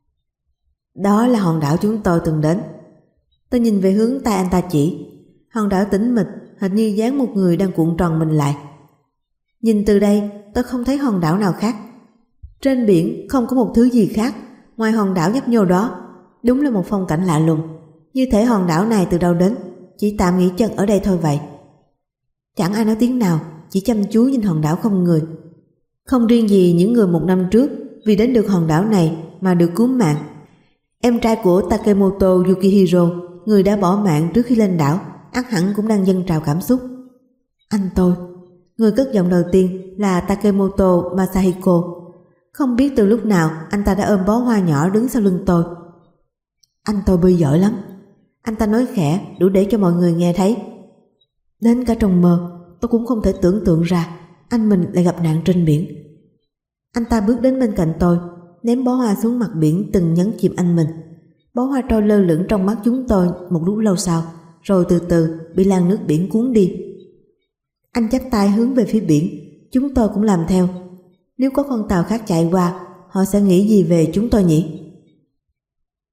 Đó là hòn đảo chúng tôi từng đến. Tôi nhìn về hướng tay anh ta chỉ. Hòn đảo tĩnh mịch, hình như dáng một người đang cuộn tròn mình lại. Nhìn từ đây, tôi không thấy hòn đảo nào khác. Trên biển không có một thứ gì khác ngoài hòn đảo nhấp nhô đó. Đúng là một phong cảnh lạ lùng. Như thể hòn đảo này từ đâu đến, chỉ tạm nghỉ chân ở đây thôi vậy. Chẳng ai nói tiếng nào, chỉ chăm chú nhìn hòn đảo không người. Không riêng gì những người một năm trước vì đến được hòn đảo này mà được cứu mạng. Em trai của Takemoto Yukihiro, người đã bỏ mạng trước khi lên đảo, ắt hẳn cũng đang dâng trào cảm xúc. Anh tôi, người cất giọng đầu tiên là Takemoto Masahiko. Không biết từ lúc nào anh ta đã ôm bó hoa nhỏ đứng sau lưng tôi. Anh tôi bơi giỏi lắm. Anh ta nói khẽ đủ để cho mọi người nghe thấy. Đến cả trong mơ tôi cũng không thể tưởng tượng ra anh mình lại gặp nạn trên biển. Anh ta bước đến bên cạnh tôi, ném bó hoa xuống mặt biển từng nhấn chìm anh mình. Bó hoa trôi lơ lửng trong mắt chúng tôi một lúc lâu sau, rồi từ từ bị làn nước biển cuốn đi. Anh chắp tay hướng về phía biển, chúng tôi cũng làm theo. Nếu có con tàu khác chạy qua, họ sẽ nghĩ gì về chúng tôi nhỉ?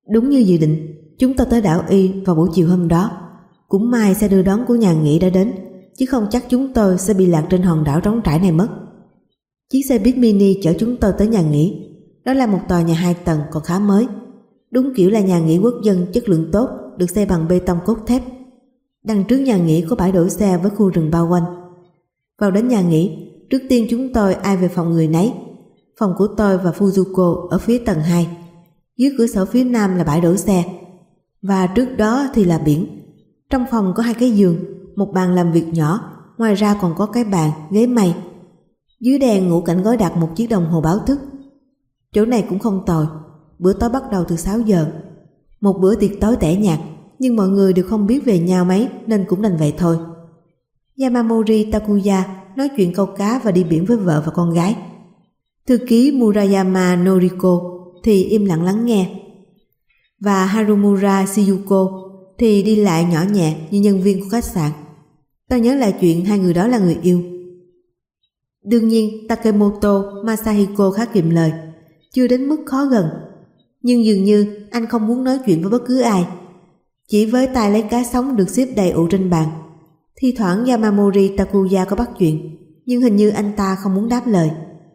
Đúng như dự định, chúng tôi tới đảo Y vào buổi chiều hôm đó. Cũng may xe đưa đón của nhà nghỉ đã đến, chứ không chắc chúng tôi sẽ bị lạc trên hòn đảo trống trải này mất. Chiếc xe buýt mini chở chúng tôi tới nhà nghỉ. Đó là một tòa nhà hai tầng còn khá mới, đúng kiểu là nhà nghỉ quốc dân chất lượng tốt, được xây bằng bê tông cốt thép. Đằng trước nhà nghỉ có bãi đổ xe với khu rừng bao quanh. Vào đến nhà nghỉ, trước tiên chúng tôi ai về phòng người nấy. Phòng của tôi và Fujiko ở phía tầng hai. Dưới cửa sổ phía nam là bãi đổ xe, và trước đó thì là biển. Trong phòng có hai cái giường, một bàn làm việc nhỏ, ngoài ra còn có cái bàn, ghế mây. Dưới đèn ngủ cạnh gối đặt một chiếc đồng hồ báo thức. Chỗ này cũng không tồi. Bữa tối bắt đầu từ sáu giờ. Một bữa tiệc tối tẻ nhạt, nhưng mọi người đều không biết về nhau mấy nên cũng đành vậy thôi. Yamamori Takuya nói chuyện câu cá và đi biển với vợ và con gái. Thư ký Murayama Noriko thì im lặng lắng nghe, và Harumura Shiyuko thì đi lại nhỏ nhẹ như nhân viên của khách sạn. Tôi nhớ lại chuyện hai người đó là người yêu. Đương nhiên Takemoto Masahiko khá kiệm lời, chưa đến mức khó gần, nhưng dường như anh không muốn nói chuyện với bất cứ ai. Chỉ với tay lấy cá sống được xếp đầy ụ trên bàn. Thi thoảng Yamamori Takuya có bắt chuyện, nhưng hình như anh ta không muốn đáp lời.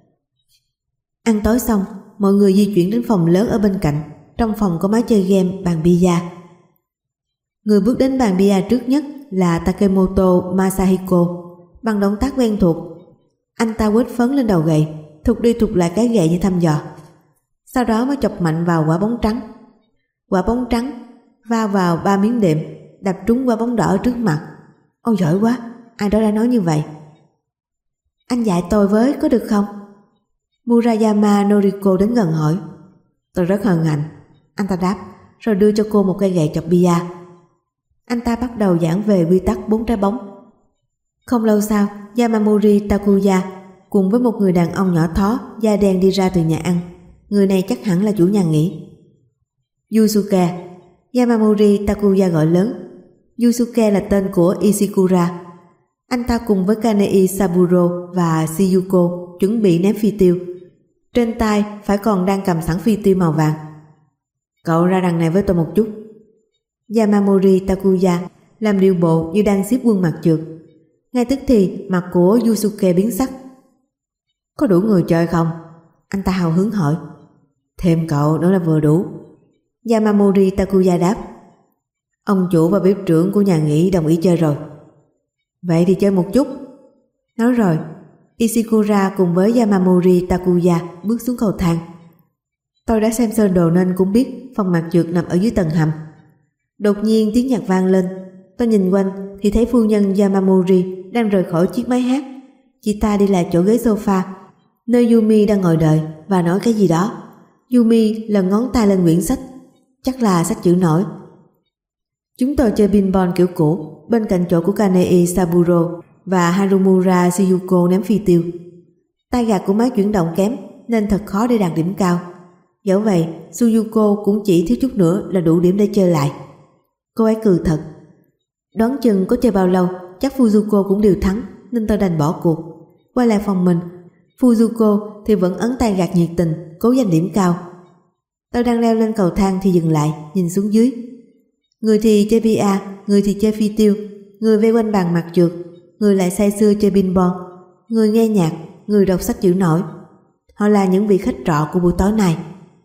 Ăn tối xong, mọi người di chuyển đến phòng lớn ở bên cạnh. Trong phòng có máy chơi game, bàn bia. Người bước đến bàn bia trước nhất là Takemoto Masahiko. Bằng động tác quen thuộc, anh ta quết phấn lên đầu gậy, thụt đi thụt lại cái gậy như thăm dò. Sau đó mới chọc mạnh vào quả bóng trắng. Quả bóng trắng va vào ba miếng đệm, đập trúng quả bóng đỏ trước mặt. Ôi giỏi quá, ai đó đã nói như vậy. Anh dạy tôi với có được không? Murayama Noriko đến gần hỏi. Tôi rất hân hạnh, anh ta đáp, rồi đưa cho cô một cây gậy chọc bia. Anh ta bắt đầu giảng về quy tắc bốn trái bóng. Không lâu sau, Yamamori Takuya cùng với một người đàn ông nhỏ thó, da đen đi ra từ nhà ăn. Người này chắc hẳn là chủ nhà nghỉ. Yusuke, Yamamori Takuya gọi lớn. Yusuke là tên của Ishikura. Anh ta cùng với Kanei Saburo và Shiyuko chuẩn bị ném phi tiêu. Trên tay phải còn đang cầm sẵn phi tiêu màu vàng. Cậu ra đằng này với tôi một chút. Yamamori Takuya làm điều bộ như đang xếp quân mặt trượt. Ngay tức thì mặt của Yusuke biến sắc. Có đủ người chơi không? Anh ta hào hứng hỏi. Thêm cậu nữa là vừa đủ. Yamamori Takuya đáp. Ông chủ và bếp trưởng của nhà nghỉ đồng ý chơi rồi. Vậy thì chơi một chút. Nói rồi, Ishikura cùng với Yamamori Takuya bước xuống cầu thang. Tôi đã xem sơ đồ nên cũng biết phòng mặt trượt nằm ở dưới tầng hầm. Đột nhiên tiếng nhạc vang lên. Tôi nhìn quanh thì thấy phu nhân Yamamori đang rời khỏi chiếc máy hát. Chị ta đi lại chỗ ghế sofa nơi Yumi đang ngồi đợi và nói cái gì đó. Yumi lần ngón tay lên quyển sách, chắc là sách chữ nổi. Chúng tôi chơi pinball kiểu cũ bên cạnh chỗ của Kanei Saburo và Harumura Shiyuko ném phi tiêu. Tay gạt của máy chuyển động kém nên thật khó để đạt điểm cao. Dẫu vậy, Shiyuko cũng chỉ thiếu chút nữa là đủ điểm để chơi lại. Cô ấy cười thật. Đoán chừng có chơi bao lâu chắc Fujiko cũng đều thắng nên tôi đành bỏ cuộc. Quay lại phòng mình, Fujiko thì vẫn ấn tay gạt nhiệt tình, cố giành điểm cao. Tôi đang leo lên cầu thang thì dừng lại, nhìn xuống dưới. Người thì chơi bia, người thì chơi phi tiêu, người vây quanh bàn mặt trượt, người lại say sưa chơi pinball, người nghe nhạc, người đọc sách chữ nổi. Họ là những vị khách trọ của buổi tối này.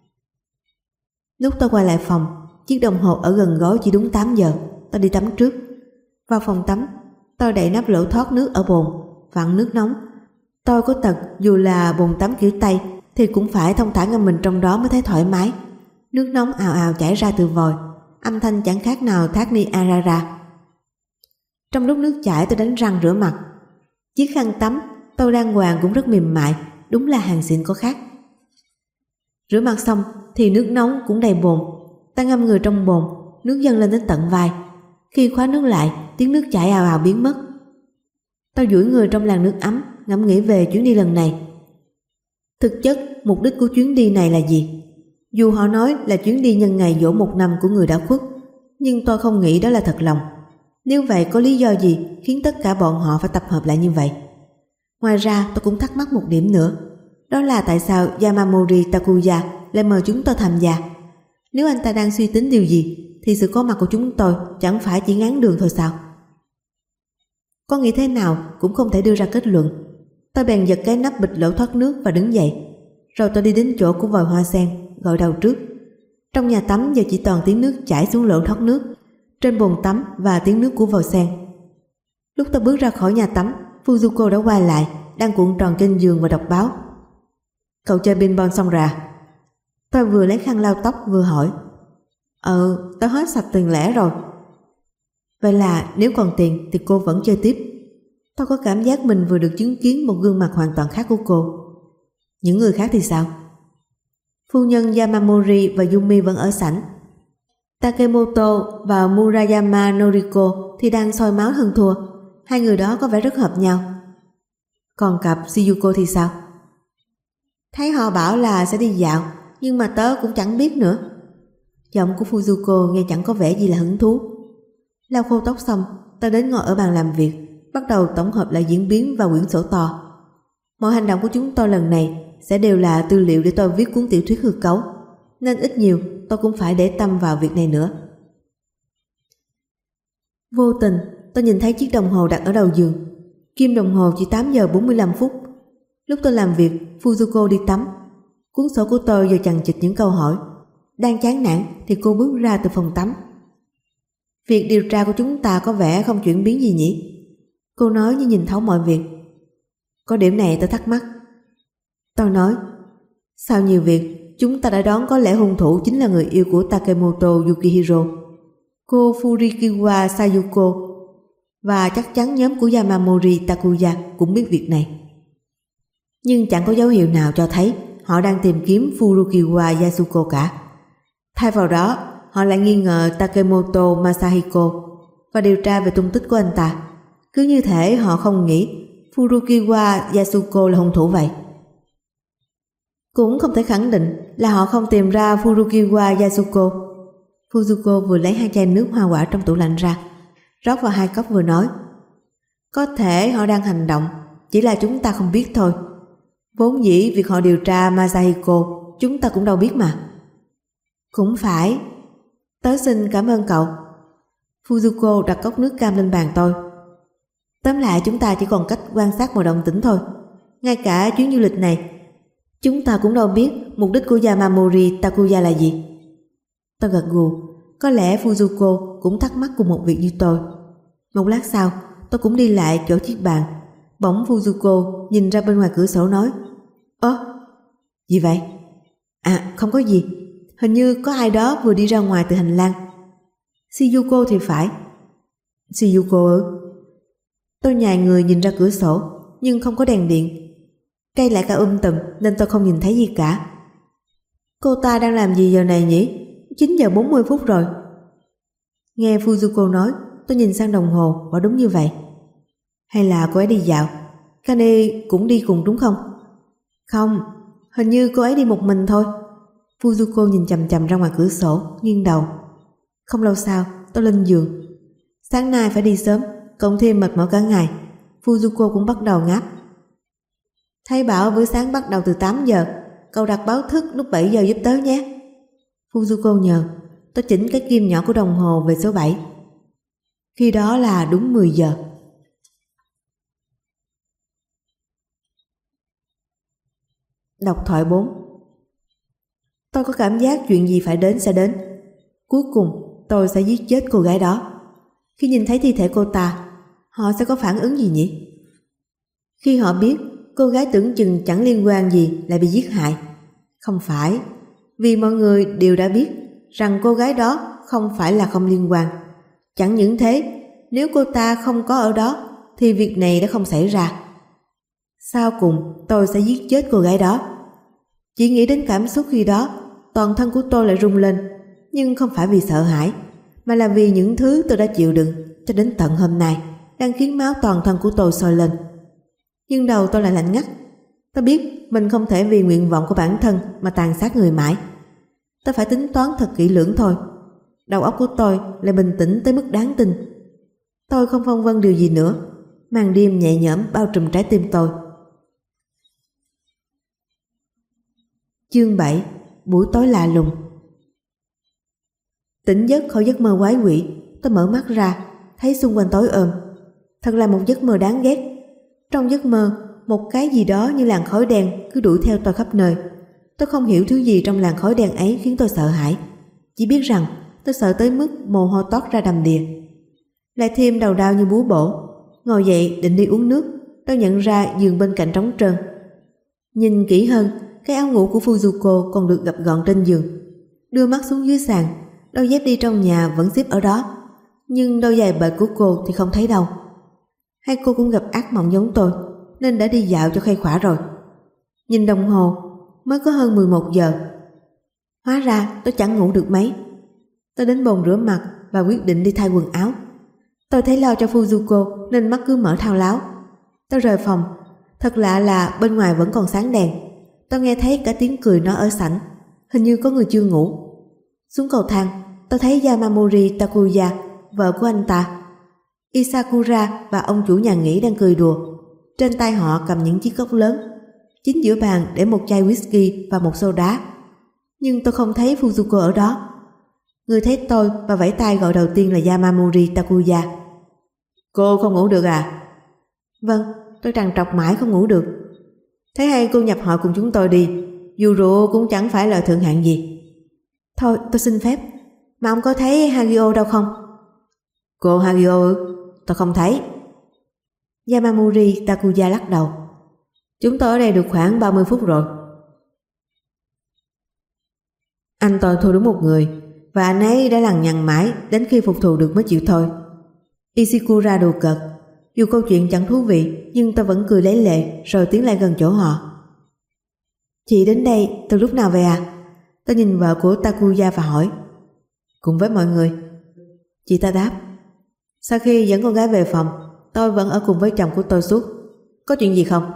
Lúc tôi quay lại phòng, chiếc đồng hồ ở gần gối chỉ đúng tám giờ. Tôi đi tắm trước. Vào phòng tắm, tôi đậy nắp lỗ thoát nước ở bồn, vặn nước nóng. Tôi có tật dù là bồn tắm kiểu Tây thì cũng phải thông thả ngâm mình trong đó mới thấy thoải mái. Nước nóng ào ào chảy ra từ vòi, âm thanh chẳng khác nào thác ni Arara. Trong lúc nước chảy tôi đánh răng rửa mặt. Chiếc khăn tắm tôi đang quàng cũng rất mềm mại, đúng là hàng xịn có khác. Rửa mặt xong thì nước nóng cũng đầy bồn. Ta ngâm người trong bồn, nước dâng lên đến tận vai. Khi khóa nước lại, tiếng nước chảy ào ào biến mất. Tôi duỗi người trong làn nước ấm, ngẫm nghĩ về chuyến đi lần này. Thực chất, mục đích của chuyến đi này là gì? Dù họ nói là chuyến đi nhân ngày giỗ một năm của người đã khuất, nhưng tôi không nghĩ đó là thật lòng. Nếu vậy có lý do gì khiến tất cả bọn họ phải tập hợp lại như vậy? Ngoài ra tôi cũng thắc mắc một điểm nữa. Đó là tại sao Yamamori Takuya lại mời chúng tôi tham gia? Nếu anh ta đang suy tính điều gì thì sự có mặt của chúng tôi chẳng phải chỉ ngắn đường thôi sao? Có nghĩ thế nào cũng không thể đưa ra kết luận. Tôi bèn giật cái nắp bịch lỗ thoát nước và đứng dậy. Rồi tôi đi đến chỗ của vòi hoa sen, gội đầu trước. Trong nhà tắm giờ chỉ toàn tiếng nước chảy xuống lỗ thoát nước, trên bồn tắm và tiếng nước của vòi sen. Lúc tôi bước ra khỏi nhà tắm, Fujiko đã quay lại, đang cuộn tròn trên giường và đọc báo. Cậu chơi ping pong xong ra? Tôi vừa lấy khăn lau tóc vừa hỏi. Ờ, tôi hết sạch tiền lẻ rồi. Vậy là nếu còn tiền thì cô vẫn chơi tiếp. Tôi có cảm giác mình vừa được chứng kiến một gương mặt hoàn toàn khác của cô. Những người khác thì sao? Phu nhân Yamamori và Yumi vẫn ở sảnh. Takemoto và Murayama Noriko thì đang soi máu hơn thua. Hai người đó có vẻ rất hợp nhau. Còn cặp Shiyuko thì sao? Thấy họ bảo là sẽ đi dạo, nhưng mà tớ cũng chẳng biết nữa. Giọng của Fujiko nghe chẳng có vẻ gì là hứng thú. Lau khô tóc xong, tôi đến ngồi ở bàn làm việc, bắt đầu tổng hợp lại diễn biến vào quyển sổ to. Mọi hành động của chúng tôi lần này sẽ đều là tư liệu để tôi viết cuốn tiểu thuyết hư cấu, nên ít nhiều tôi cũng phải để tâm vào việc này nữa. Vô tình tôi nhìn thấy chiếc đồng hồ đặt ở đầu giường. Kim đồng hồ chỉ tám giờ bốn mươi lăm phút. Lúc tôi làm việc, Fujiko đi tắm. Cuốn sổ của tôi giờ chằng chịt những câu hỏi. Đang chán nản thì cô bước ra từ phòng tắm. Việc điều tra của chúng ta có vẻ không chuyển biến gì nhỉ? Cô nói như nhìn thấu mọi việc. Có điểm này tôi thắc mắc. Tôi nói, sau nhiều việc, chúng ta đã đoán có lẽ hung thủ chính là người yêu của Takemoto Yukihiro, cô Furikiwa Sayuko, và chắc chắn nhóm của Yamamori Takuya cũng biết việc này. Nhưng chẳng có dấu hiệu nào cho thấy họ đang tìm kiếm Furukiwa Yasuko cả. Thay vào đó, họ lại nghi ngờ Takemoto Masahiko và điều tra về tung tích của anh ta. Cứ như thể họ không nghĩ Furukiwa Yasuko là hung thủ vậy. Cũng không thể khẳng định là họ không tìm ra Furukiwa Yasuko. Fujiko vừa lấy hai chai nước hoa quả trong tủ lạnh ra, rót vào hai cốc vừa nói. Có thể họ đang hành động, chỉ là chúng ta không biết thôi. Vốn dĩ việc họ điều tra Masahiko chúng ta cũng đâu biết mà. Cũng phải. Tớ xin cảm ơn cậu. Fujiko đặt cốc nước cam lên bàn tôi. Tóm lại chúng ta chỉ còn cách quan sát mọi động tĩnh thôi. Ngay cả chuyến du lịch này, chúng ta cũng đâu biết mục đích của Yamamori Takuya là gì. Tôi gật gù. Có lẽ Fujiko cũng thắc mắc cùng một việc như tôi. Một lát sau, tôi cũng đi lại chỗ chiếc bàn. Bỗng Fujiko nhìn ra bên ngoài cửa sổ nói. Ơ, gì vậy? À, không có gì. Hình như có ai đó vừa đi ra ngoài từ hành lang. Shiyuko thì phải. Shiyuko ư? Tôi nhài người nhìn ra cửa sổ, nhưng không có đèn điện. Cây lại cả um tùm nên tôi không nhìn thấy gì cả. Cô ta đang làm gì giờ này nhỉ? chín giờ bốn mươi phút rồi. Nghe Fujiko nói, tôi nhìn sang đồng hồ và đúng như vậy. Hay là cô ấy đi dạo? Kane cũng đi cùng đúng không? Không, hình như cô ấy đi một mình thôi. Fujiko nhìn chằm chằm ra ngoài cửa sổ, nghiêng đầu. Không lâu sau, tôi lên giường. Sáng nay phải đi sớm, cộng thêm mệt mỏi cả ngày. Fujiko cũng bắt đầu ngáp. Thấy bảo bữa sáng bắt đầu từ tám giờ, cậu đặt báo thức lúc bảy giờ giúp tớ nhé. Fujiko nhờ. Tôi chỉnh cái kim nhỏ của đồng hồ về số bảy. Khi đó là đúng mười giờ. Đọc thoại bốn. Tôi có cảm giác chuyện gì phải đến sẽ đến. Cuối cùng tôi sẽ giết chết cô gái đó. Khi nhìn thấy thi thể cô ta, họ sẽ có phản ứng gì nhỉ? Khi họ biết cô gái tưởng chừng chẳng liên quan gì lại bị giết hại. Không phải, vì mọi người đều đã biết rằng cô gái đó không phải là không liên quan. Chẳng những thế, nếu cô ta không có ở đó thì việc này đã không xảy ra. Sau cùng tôi sẽ giết chết cô gái đó. Chỉ nghĩ đến cảm xúc khi đó, toàn thân của tôi lại rung lên. Nhưng không phải vì sợ hãi, mà là vì những thứ tôi đã chịu đựng cho đến tận hôm nay đang khiến máu toàn thân của tôi sôi lên. Nhưng đầu tôi lại lạnh ngắt. Tôi biết mình không thể vì nguyện vọng của bản thân mà tàn sát người mãi. Tôi phải tính toán thật kỹ lưỡng thôi. Đầu óc của tôi lại bình tĩnh tới mức đáng tin. Tôi không phân vân điều gì nữa. Màn đêm nhẹ nhõm bao trùm trái tim tôi. Chương bảy. Buổi tối lạ lùng. Tỉnh giấc khỏi giấc mơ quái quỷ, tôi mở mắt ra, thấy xung quanh tối ôm. Thật là một giấc mơ đáng ghét. Trong giấc mơ, một cái gì đó như làn khói đen cứ đuổi theo tôi khắp nơi. Tôi không hiểu thứ gì trong làn khói đen ấy khiến tôi sợ hãi. Chỉ biết rằng tôi sợ tới mức mồ hôi toát ra đầm đìa. Lại thêm đầu đau như búa bổ. Ngồi dậy định đi uống nước, tôi nhận ra giường bên cạnh trống trơn. Nhìn kỹ hơn, cái áo ngủ của Fujiko còn được gập gọn trên giường. Đưa mắt xuống dưới sàn, đôi dép đi trong nhà vẫn xếp ở đó, nhưng đôi giày bệt của cô thì không thấy đâu. Hay cô cũng gặp ác mộng giống tôi, nên đã đi dạo cho khuây khỏa rồi. Nhìn đồng hồ, mới có hơn mười một giờ. Hóa ra tôi chẳng ngủ được mấy. Tôi đến bồn rửa mặt và quyết định đi thay quần áo. Tôi thấy lo cho Fujiko nên mắt cứ mở thao láo. Tôi rời phòng. Thật lạ là bên ngoài vẫn còn sáng đèn. Tôi nghe thấy cả tiếng cười nói ở sảnh. Hình như có người chưa ngủ. Xuống cầu thang, tôi thấy Yamamori Takuya, vợ của anh ta, Isakura và ông chủ nhà nghỉ đang cười đùa. Trên tay họ cầm những chiếc cốc lớn. Chính giữa bàn để một chai whisky và một soda. Nhưng tôi không thấy Fujiko ở đó. Người thấy tôi và vẫy tay gọi đầu tiên là Yamamori Takuya. Cô không ngủ được à? Vâng, tôi trằn trọc mãi không ngủ được. Thế hay cô nhập hội cùng chúng tôi đi. Dù rượu cũng chẳng phải là thượng hạng gì. Thôi tôi xin phép. Mà ông có thấy Hagio đâu không? Cô Hagio ư? Tôi không thấy. Yamamori Takuya lắc đầu. Chúng tôi ở đây được khoảng ba mươi phút rồi. Anh tôi thua đúng một người, và anh ấy đã lằng nhằng mãi đến khi phục thù được mới chịu thôi. Ishikura đùa cợt. Dù câu chuyện chẳng thú vị, nhưng tôi vẫn cười lấy lệ rồi tiến lại gần chỗ họ. Chị đến đây từ lúc nào vậy à? Tôi nhìn vợ của Takuya và hỏi. Cùng với mọi người. Chị ta đáp. Sau khi dẫn con gái về phòng, tôi vẫn ở cùng với chồng của tôi suốt. Có chuyện gì không?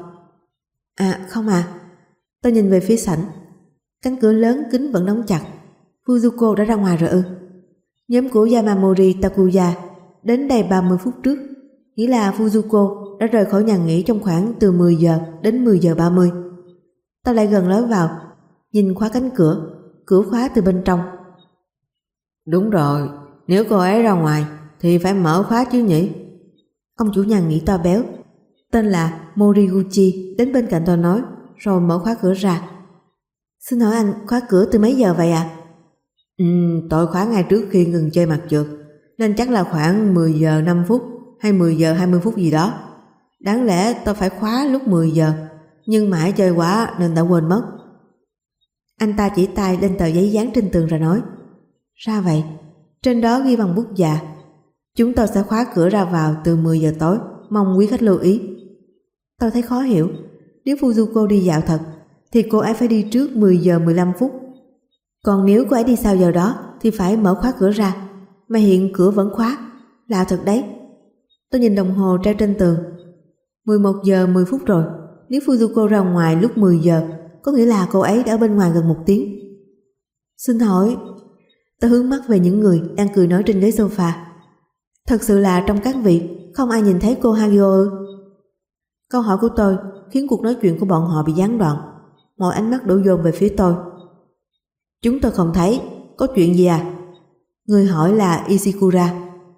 À không à. Tôi nhìn về phía sảnh. Cánh cửa lớn kính vẫn đóng chặt. Fujiko đã ra ngoài rồi ư? Nhóm của Yamamori Takuya đến đây ba mươi phút trước, nghĩa là Fujiko đã rời khỏi nhà nghỉ trong khoảng từ mười giờ đến mười giờ ba mươi. Tôi lại gần lối vào, nhìn khóa cánh cửa, cửa khóa từ bên trong. Đúng rồi, nếu cô ấy ra ngoài thì phải mở khóa chứ nhỉ? Ông chủ nhà nghỉ to béo, tên là Moriguchi, đến bên cạnh tôi nói, rồi mở khóa cửa ra. Xin hỏi anh khóa cửa từ mấy giờ vậy ạ? À? Ừ, tôi khóa ngay trước khi ngừng chơi mặt trượt, nên chắc là khoảng mười giờ năm phút hay mười giờ hai mươi phút gì đó. Đáng lẽ tôi phải khóa lúc mười giờ, nhưng mãi chơi quá nên đã quên mất. Anh ta chỉ tay lên tờ giấy dán trên tường rồi nói. Ra vậy, trên đó ghi bằng bút dạ. Chúng tôi sẽ khóa cửa ra vào từ mười giờ tối, mong quý khách lưu ý. Tôi thấy khó hiểu, nếu Fujiko đi dạo thật thì cô ấy phải đi trước mười giờ mười lăm phút. Còn nếu cô ấy đi sau giờ đó thì phải mở khóa cửa ra, mà hiện cửa vẫn khóa. Lạ thật đấy. Tôi nhìn đồng hồ treo trên tường. mười một giờ mười phút rồi. Nếu Fujiko ra ngoài lúc mười giờ, có nghĩa là cô ấy đã ở bên ngoài gần một tiếng. Xin hỏi. Tôi hướng mắt về những người đang cười nói trên ghế sofa. Thật sự là trong các vị không ai nhìn thấy cô Hagio ư? Câu hỏi của tôi khiến cuộc nói chuyện của bọn họ bị gián đoạn. Mọi ánh mắt đổ dồn về phía tôi. Chúng tôi không thấy. Có chuyện gì à? Người hỏi là Ishikura.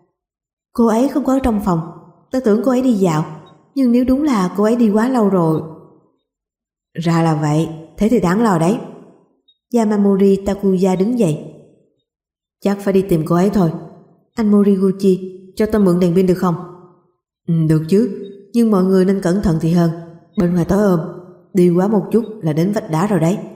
Cô ấy không có ở trong phòng. Tôi tưởng cô ấy đi dạo, nhưng nếu đúng là cô ấy đi quá lâu rồi. Ra là vậy. Thế thì đáng lo đấy. Yamamori Takuya đứng dậy. Chắc phải đi tìm cô ấy thôi. Anh Moriguchi, cho tôi mượn đèn pin được không? Ừ, được chứ, nhưng mọi người nên cẩn thận thì hơn. Bên ngoài tối ôm, đi quá một chút là đến vách đá rồi đấy.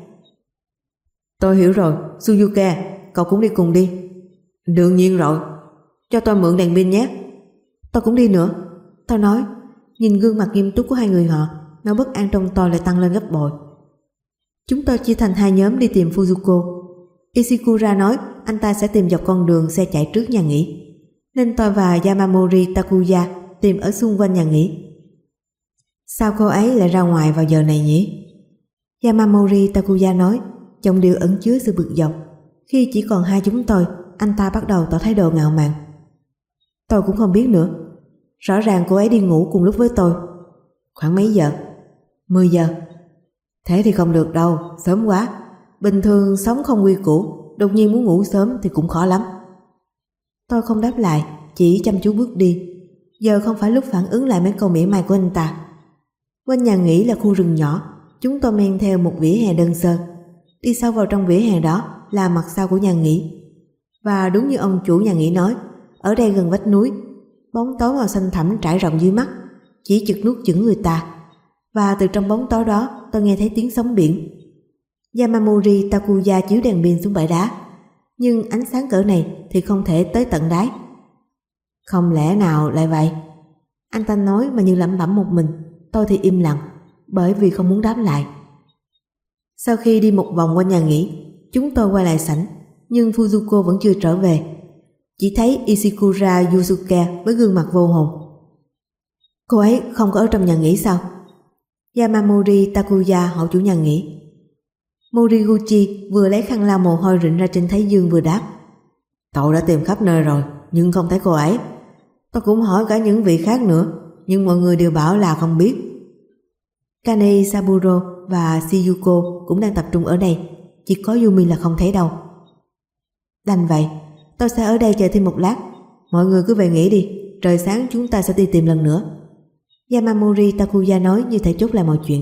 Tôi hiểu rồi. Suzuki, cậu cũng đi cùng đi. Đương nhiên rồi. Cho tôi mượn đèn pin nhé. Tôi cũng đi nữa. Tôi nói. Nhìn gương mặt nghiêm túc của hai người họ, nỗi bất an trong tôi lại tăng lên gấp bội. Chúng tôi chia thành hai nhóm đi tìm Fujiko. Ishikura nói anh ta sẽ tìm dọc con đường xe chạy trước nhà nghỉ, nên tôi và Yamamori Takuya tìm ở xung quanh nhà nghỉ. Sao cô ấy lại ra ngoài vào giờ này nhỉ? Yamamori Takuya nói, trong điều ẩn chứa sự bực dọc. Khi chỉ còn hai chúng tôi, anh ta bắt đầu tỏ thái độ ngạo mạn. Tôi cũng không biết nữa. Rõ ràng cô ấy đi ngủ cùng lúc với tôi. Khoảng mấy giờ? mười giờ. Thế thì không được đâu, sớm quá. Bình thường sống không quy củ, đột nhiên muốn ngủ sớm thì cũng khó lắm. Tôi không đáp lại, chỉ chăm chú bước đi. Giờ không phải lúc phản ứng lại mấy câu mỉa mai của anh ta. Quanh nhà nghỉ là khu rừng nhỏ. Chúng tôi men theo một vỉa hè đơn sơ. Đi sâu vào trong vỉa hè đó là mặt sau của nhà nghỉ. Và đúng như ông chủ nhà nghỉ nói, ở đây gần vách núi, bóng tối màu xanh thẳm trải rộng dưới mắt, chỉ chực nuốt chửng người ta. Và từ trong bóng tối đó tôi nghe thấy tiếng sóng biển. Yamamori Takuya chiếu đèn pin xuống bãi đá, nhưng ánh sáng cỡ này thì không thể tới tận đáy. Không lẽ nào lại vậy? Anh ta nói mà như lẩm bẩm một mình. Tôi thì im lặng, bởi vì không muốn đáp lại. Sau khi đi một vòng quanh nhà nghỉ, chúng tôi quay lại sảnh, nhưng Fujiko vẫn chưa trở về. Chỉ thấy Ishikura Yusuke với gương mặt vô hồn. Cô ấy không có ở trong nhà nghỉ sao? Yamamori Takuya hỏi chủ nhà nghỉ. Moriguchi vừa lấy khăn lau mồ hôi rịn ra trên thái dương vừa đáp. Cậu đã tìm khắp nơi rồi, nhưng không thấy cô ấy. Tôi cũng hỏi cả những vị khác nữa, nhưng mọi người đều bảo là không biết. Kane Saburo và Shiyuko cũng đang tập trung ở đây, chỉ có Yumi là không thấy đâu. Đành vậy, tôi sẽ ở đây chờ thêm một lát. Mọi người cứ về nghỉ đi, trời sáng chúng ta sẽ đi tìm lần nữa. Yamamori Takuya nói như thể chốt lại mọi chuyện.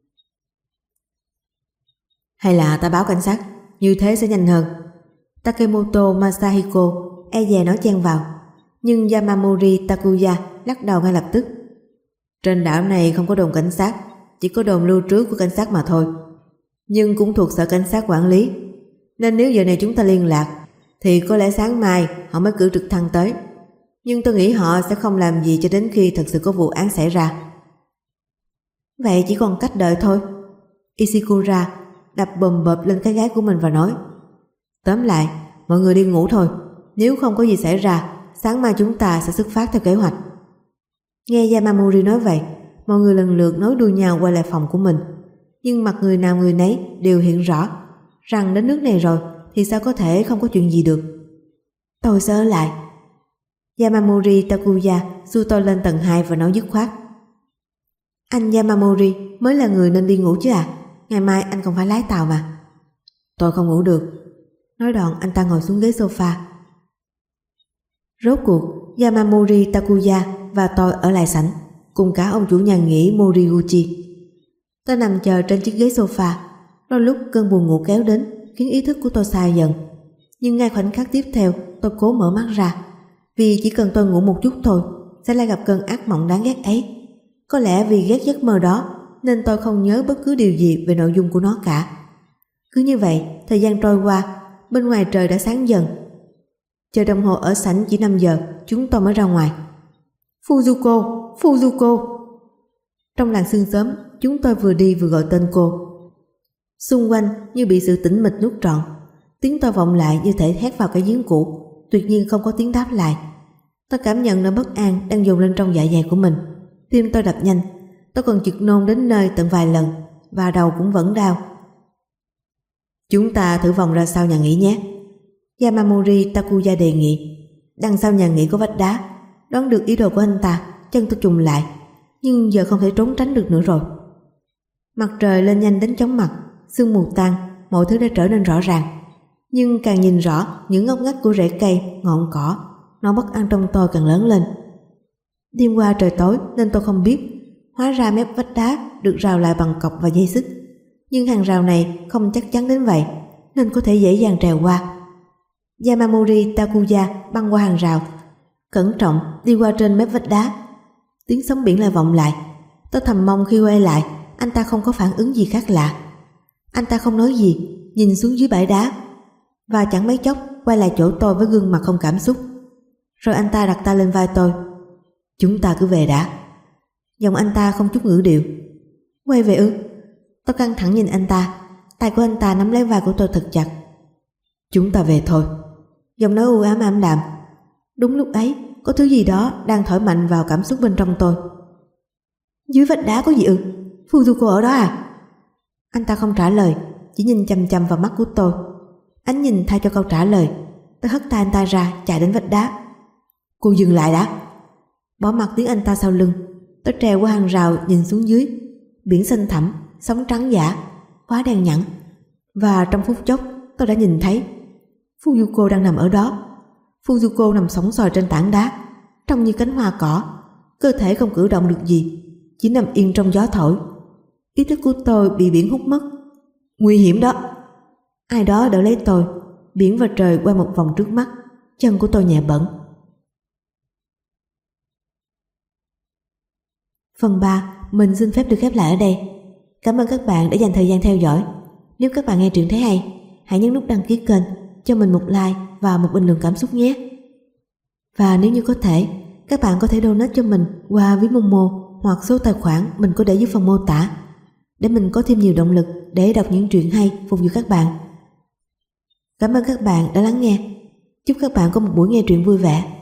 Hay là ta báo cảnh sát, như thế sẽ nhanh hơn. Takemoto Masahiko e dè nói chen vào, nhưng Yamamori Takuya lắc đầu ngay lập tức. Trên đảo này không có đồn cảnh sát, chỉ có đồn lưu trú của cảnh sát mà thôi, nhưng cũng thuộc sở cảnh sát quản lý, nên nếu giờ này chúng ta liên lạc thì có lẽ sáng mai họ mới cử trực thăng tới. Nhưng tôi nghĩ họ sẽ không làm gì cho đến khi thật sự có vụ án xảy ra. Vậy chỉ còn cách đợi thôi. Ishikura đập bầm bợp lên cái gáy của mình và nói. Tóm lại, mọi người đi ngủ thôi. Nếu không có gì xảy ra, sáng mai chúng ta sẽ xuất phát theo kế hoạch. Nghe Yamamori nói vậy, mọi người lần lượt nối đuôi nhau quay lại phòng của mình. Nhưng mặt người nào người nấy đều hiện rõ rằng đến nước này rồi thì sao có thể không có chuyện gì được. Tôi sẽ ở lại. Yamamori Takuya xua tôi lên tầng hai và nói dứt khoát. Anh Yamamori mới là người nên đi ngủ chứ à? Ngày mai anh còn phải lái tàu mà. Tôi không ngủ được. Nói đoạn anh ta ngồi xuống ghế sofa. Rốt cuộc Yamamori Takuya và tôi ở lại sảnh, cùng cả ông chủ nhà nghỉ Moriguchi. Tôi nằm chờ trên chiếc ghế sofa. Đôi lúc cơn buồn ngủ kéo đến khiến ý thức của tôi xa dần. Nhưng ngay khoảnh khắc tiếp theo tôi cố mở mắt ra, vì chỉ cần tôi ngủ một chút thôi sẽ lại gặp cơn ác mộng đáng ghét ấy. Có lẽ vì ghét giấc mơ đó nên tôi không nhớ bất cứ điều gì về nội dung của nó cả. Cứ như vậy, thời gian trôi qua, bên ngoài trời đã sáng dần. Chờ đồng hồ ở sảnh chỉ năm giờ, chúng tôi mới ra ngoài. Fujiko, Fujiko. Trong làng sương sớm, chúng tôi vừa đi vừa gọi tên cô. Xung quanh như bị sự tĩnh mịch nuốt trọn. Tiếng tôi vọng lại như thể hét vào cái giếng cũ, tuyệt nhiên không có tiếng đáp lại. Tôi cảm nhận nỗi bất an đang dồn lên trong dạ dày của mình. Tim tôi đập nhanh. Tôi còn chực nôn đến nơi tận vài lần, và đầu cũng vẫn đau. Chúng ta thử vòng ra sau nhà nghỉ nhé. Yamamori Takuya đề nghị. Đằng sau nhà nghỉ có vách đá. Đoán được ý đồ của anh ta, chân tôi trùng lại. Nhưng giờ không thể trốn tránh được nữa rồi. Mặt trời lên nhanh đến chóng mặt, sương mù tan, mọi thứ đã trở nên rõ ràng. Nhưng càng nhìn rõ những ngóc ngách của rễ cây, ngọn cỏ, nỗi bất an trong tôi càng lớn lên. Đêm qua trời tối nên tôi không biết, hóa ra mép vách đá được rào lại bằng cọc và dây xích. Nhưng hàng rào này không chắc chắn đến vậy, nên có thể dễ dàng trèo qua. Yamamori Takuya băng qua hàng rào, cẩn trọng đi qua trên mép vách đá. Tiếng sóng biển lại vọng lại. Tôi thầm mong khi quay lại anh ta không có phản ứng gì khác lạ. Anh ta không nói gì, nhìn xuống dưới bãi đá, và chẳng mấy chốc quay lại chỗ tôi với gương mặt không cảm xúc. Rồi anh ta đặt tay lên vai tôi. Chúng ta cứ về đã. Giọng anh ta không chút ngữ điệu. Quay về ư? Tôi căng thẳng nhìn anh ta. Tay của anh ta nắm lấy vai của tôi thật chặt. Chúng ta về thôi. Giọng nói u ám ảm đạm. Đúng lúc ấy có thứ gì đó đang thổi mạnh vào cảm xúc bên trong tôi. Dưới vách đá có gì ư? Fujiko ở đó à? Anh ta không trả lời, chỉ nhìn chằm chằm vào mắt của tôi. Ánh nhìn thay cho câu trả lời. Tôi hất tay anh ta ra, chạy đến vách đá. Cô dừng lại đã. Bỏ mặc tiếng anh ta sau lưng. Tôi trèo qua hàng rào nhìn xuống dưới. Biển xanh thẳm, sóng trắng giả, quá đen nhẵn. Và trong phút chốc tôi đã nhìn thấy Fujiko đang nằm ở đó. Fujiko nằm sóng xoài trên tảng đá, trông như cánh hoa cỏ, cơ thể không cử động được gì, chỉ nằm yên trong gió thổi. Ý thức của tôi bị biển hút mất. Nguy hiểm đó! Ai đó đỡ lấy tôi, biển và trời quay một vòng trước mắt, chân của tôi nhẹ bẩn. Phần ba, mình xin phép được khép lại ở đây. Cảm ơn các bạn đã dành thời gian theo dõi. Nếu các bạn nghe truyện thấy hay, hãy nhấn nút đăng ký kênh, cho mình một like và một bình luận cảm xúc nhé. Và nếu như có thể, các bạn có thể donate cho mình qua ví Momo hoặc số tài khoản mình có để dưới phần mô tả, để mình có thêm nhiều động lực để đọc những truyện hay phục vụ các bạn. Cảm ơn các bạn đã lắng nghe. Chúc các bạn có một buổi nghe truyện vui vẻ.